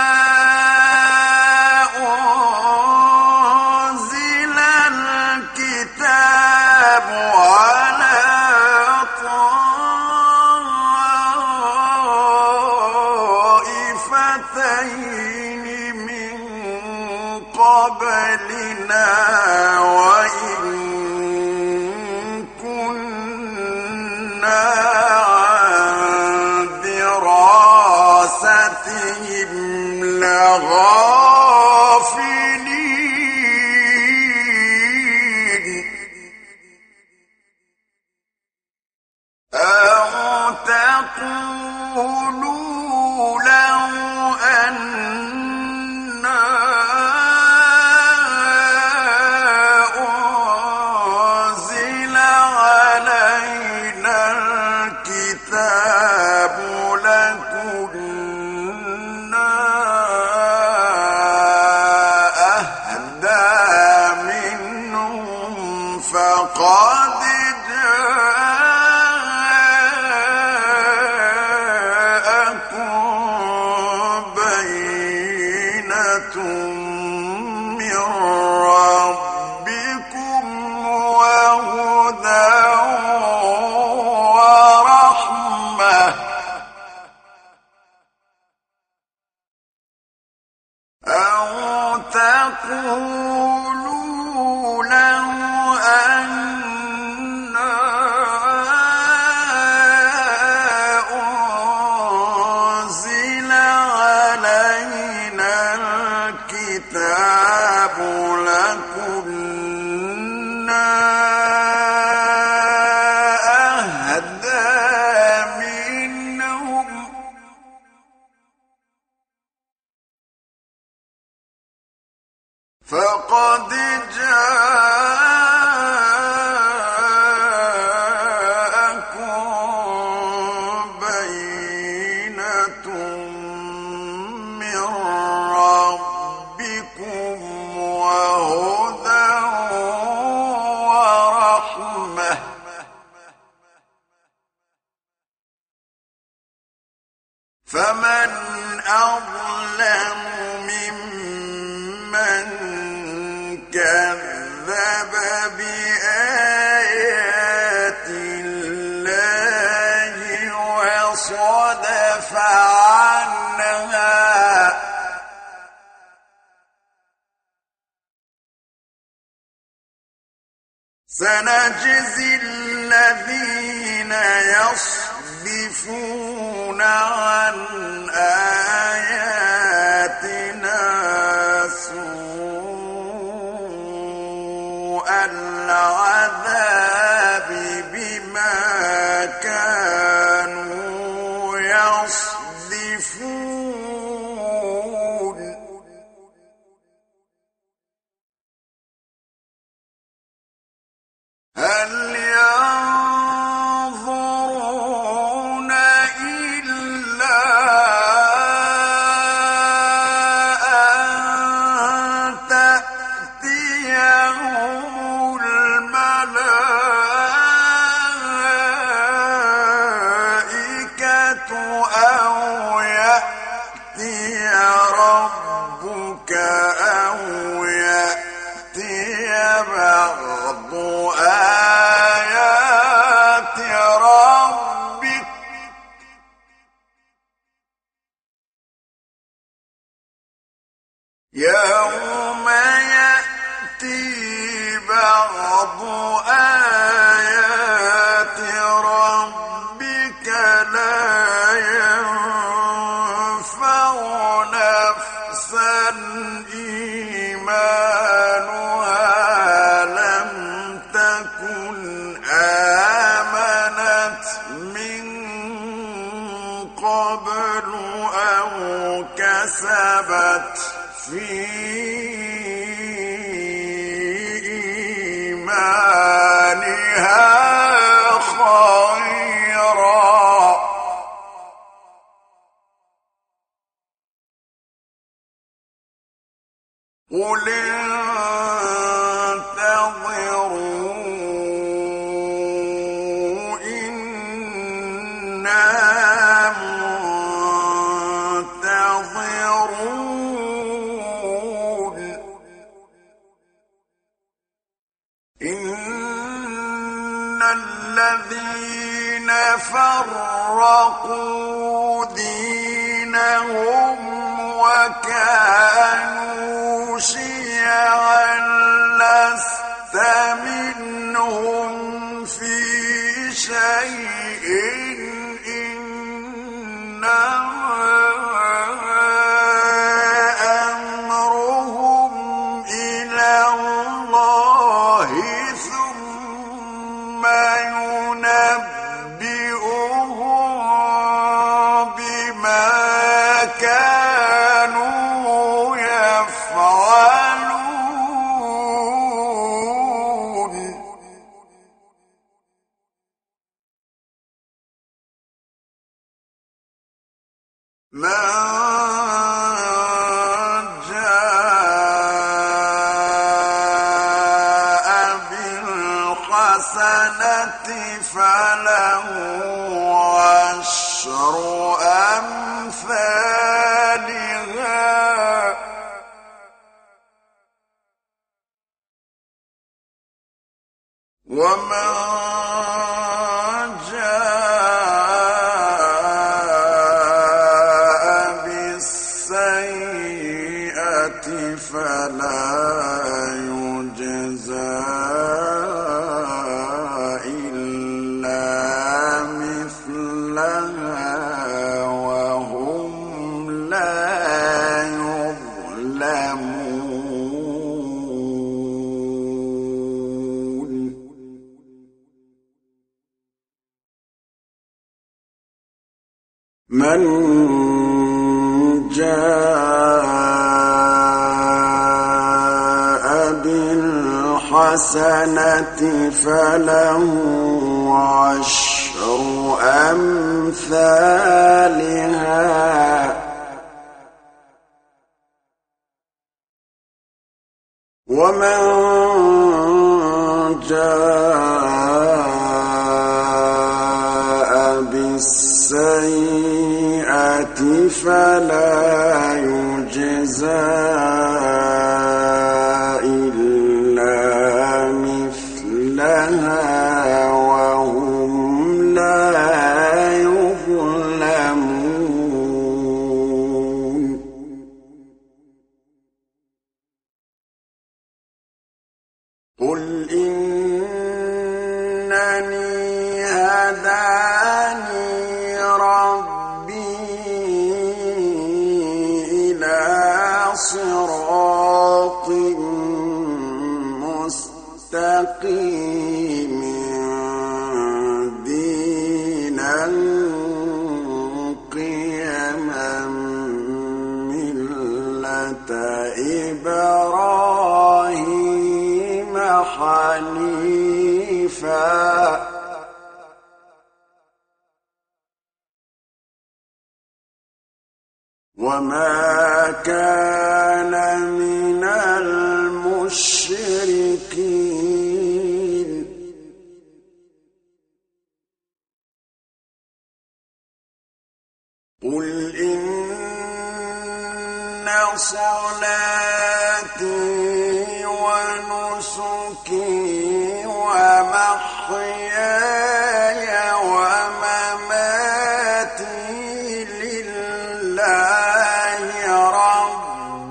أنزل الكتاب على طائفتين من قبلنا وإن كنا عن دراستهم لغافلين أو تقولوا لو أنا أنزل علينا الكتاب لكنا أهدى منهم فقد جاءكم بينة من ربكم وهدى ورحمة أو تقولوا لو أنا أنزل علينا الكتاب لكنا أهدى منهم فقد جاءكم بينة من ربكم وهدى ورحمة فمن أظلم ممن كذب بآيات الله وصدف عنها سنجزي الذين يصدفون عن آياتنا سوء العذاب بما كانوا يصدفون هل ينظرون إلا أن تأتيهم الملائكة أو يأتي ربك أو يأتي بعض آيات ربك يوم يأتي بعض آيات ربك لا ينفع نفسا إيمانها لم تكن آمنت من قبل أو كسبت في إيمانها خيرا قُلِ انتَظِرُوا إِنَّا مُنتَظِرُونَ إِنَّ الَّذِينَ فَرَّقُوا دِينَهُمْ وَكَانُوا شِيَعًا لَّسْتَ مِنْهُمْ فِي شَيْءٍ إِنَّمَا أَمْرُهُمْ إِلَى اللَّهِ ثُمَّ يُنَبِّئُهُم بِمَا كَانُوا يَفْعَلُونَ مَن جَاءَ بِالْحَسَنَةِ فَلَهُ عَشْرُ أَمْثَالِهَا ۖ وَمَن جَاءَ بِالسَّيِّئَةِ فَلَا يُجْزَىٰ إِلَّا مِثْلَهَا وَهُمْ لَا يُظْلَمُونَ مَن جَاءَ بِالْحَسَنَةِ فَلَهُ عَشْرُ أَمْثَالِهَا ۖ وَمَن جَاءَ بِالسَّيِّئَةِ فَلَا يُجْزَىٰ إِلَّا مِثْلَهَا وَهُمْ لَا يُظْلَمُونَ قُلْ إِنَّنِي هَدَانِي رَبِّي إِلَىٰ صِرَاطٍ مُّسْتَقِيمٍ دِينًا قِيَمًا مِّلَّةَ إِبْرَاهِيمَ حَنِيفًا ۖ وَمَا كَانَ مِنَ الْمُشْرِكِينَ قُلْ إِنَّ صَلَاتِي وَنُسُكِي وَمَحْيَايَ وَمَمَاتِي لِلَّهِ رَبِّ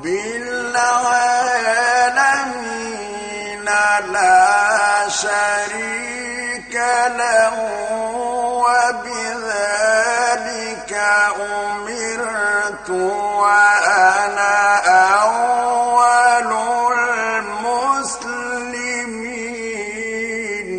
الْعَالَمِينَ لَا شَرِيكَ لَهُ وَبِذَٰلِكَ أُمِرْتُ وَأَنَا أَوَّلُ الْمُسْلِمِينَ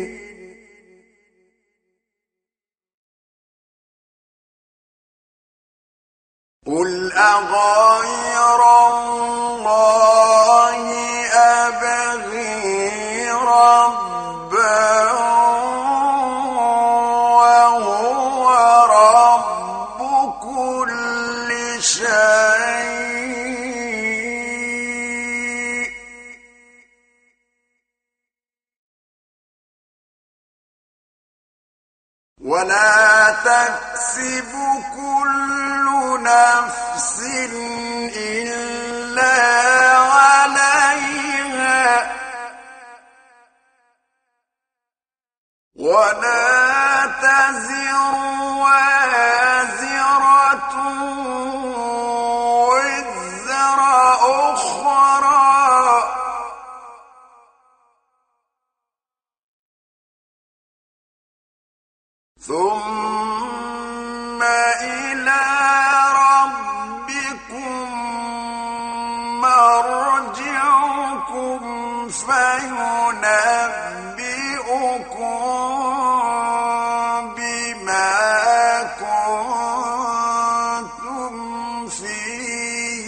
قُلْ أَغَيْرَ اللَّهِ أَبْغِي رَبًّا وَهُوَ رَبُّ كُلِّ شَيْءٍ ولا تكسب كل نفس إلا عليها ولا تزر وازرة وزر أخرى ثم إلى ربكم مرجعكم فينبئكم بما كنتم فيه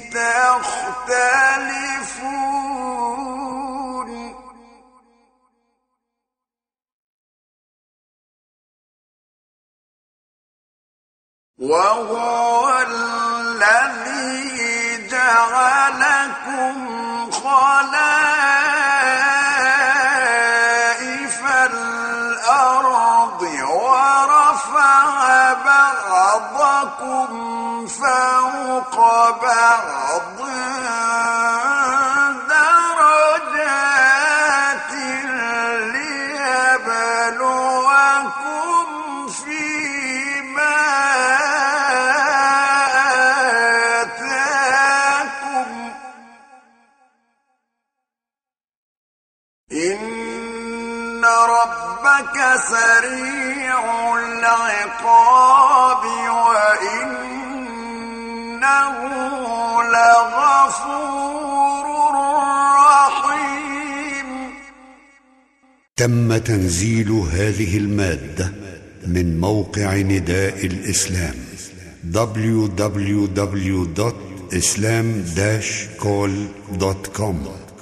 تختلفون وهو الذي جعلكم خلائف الأرض ورفع بعضكم فوق بعض درجات ليبلوكم فيما آتاكم إن ربك سريع العقاب وإنه لغفور رحيم. تم تنزيل هذه المادة من موقع نداء الإسلام www.islam-call.com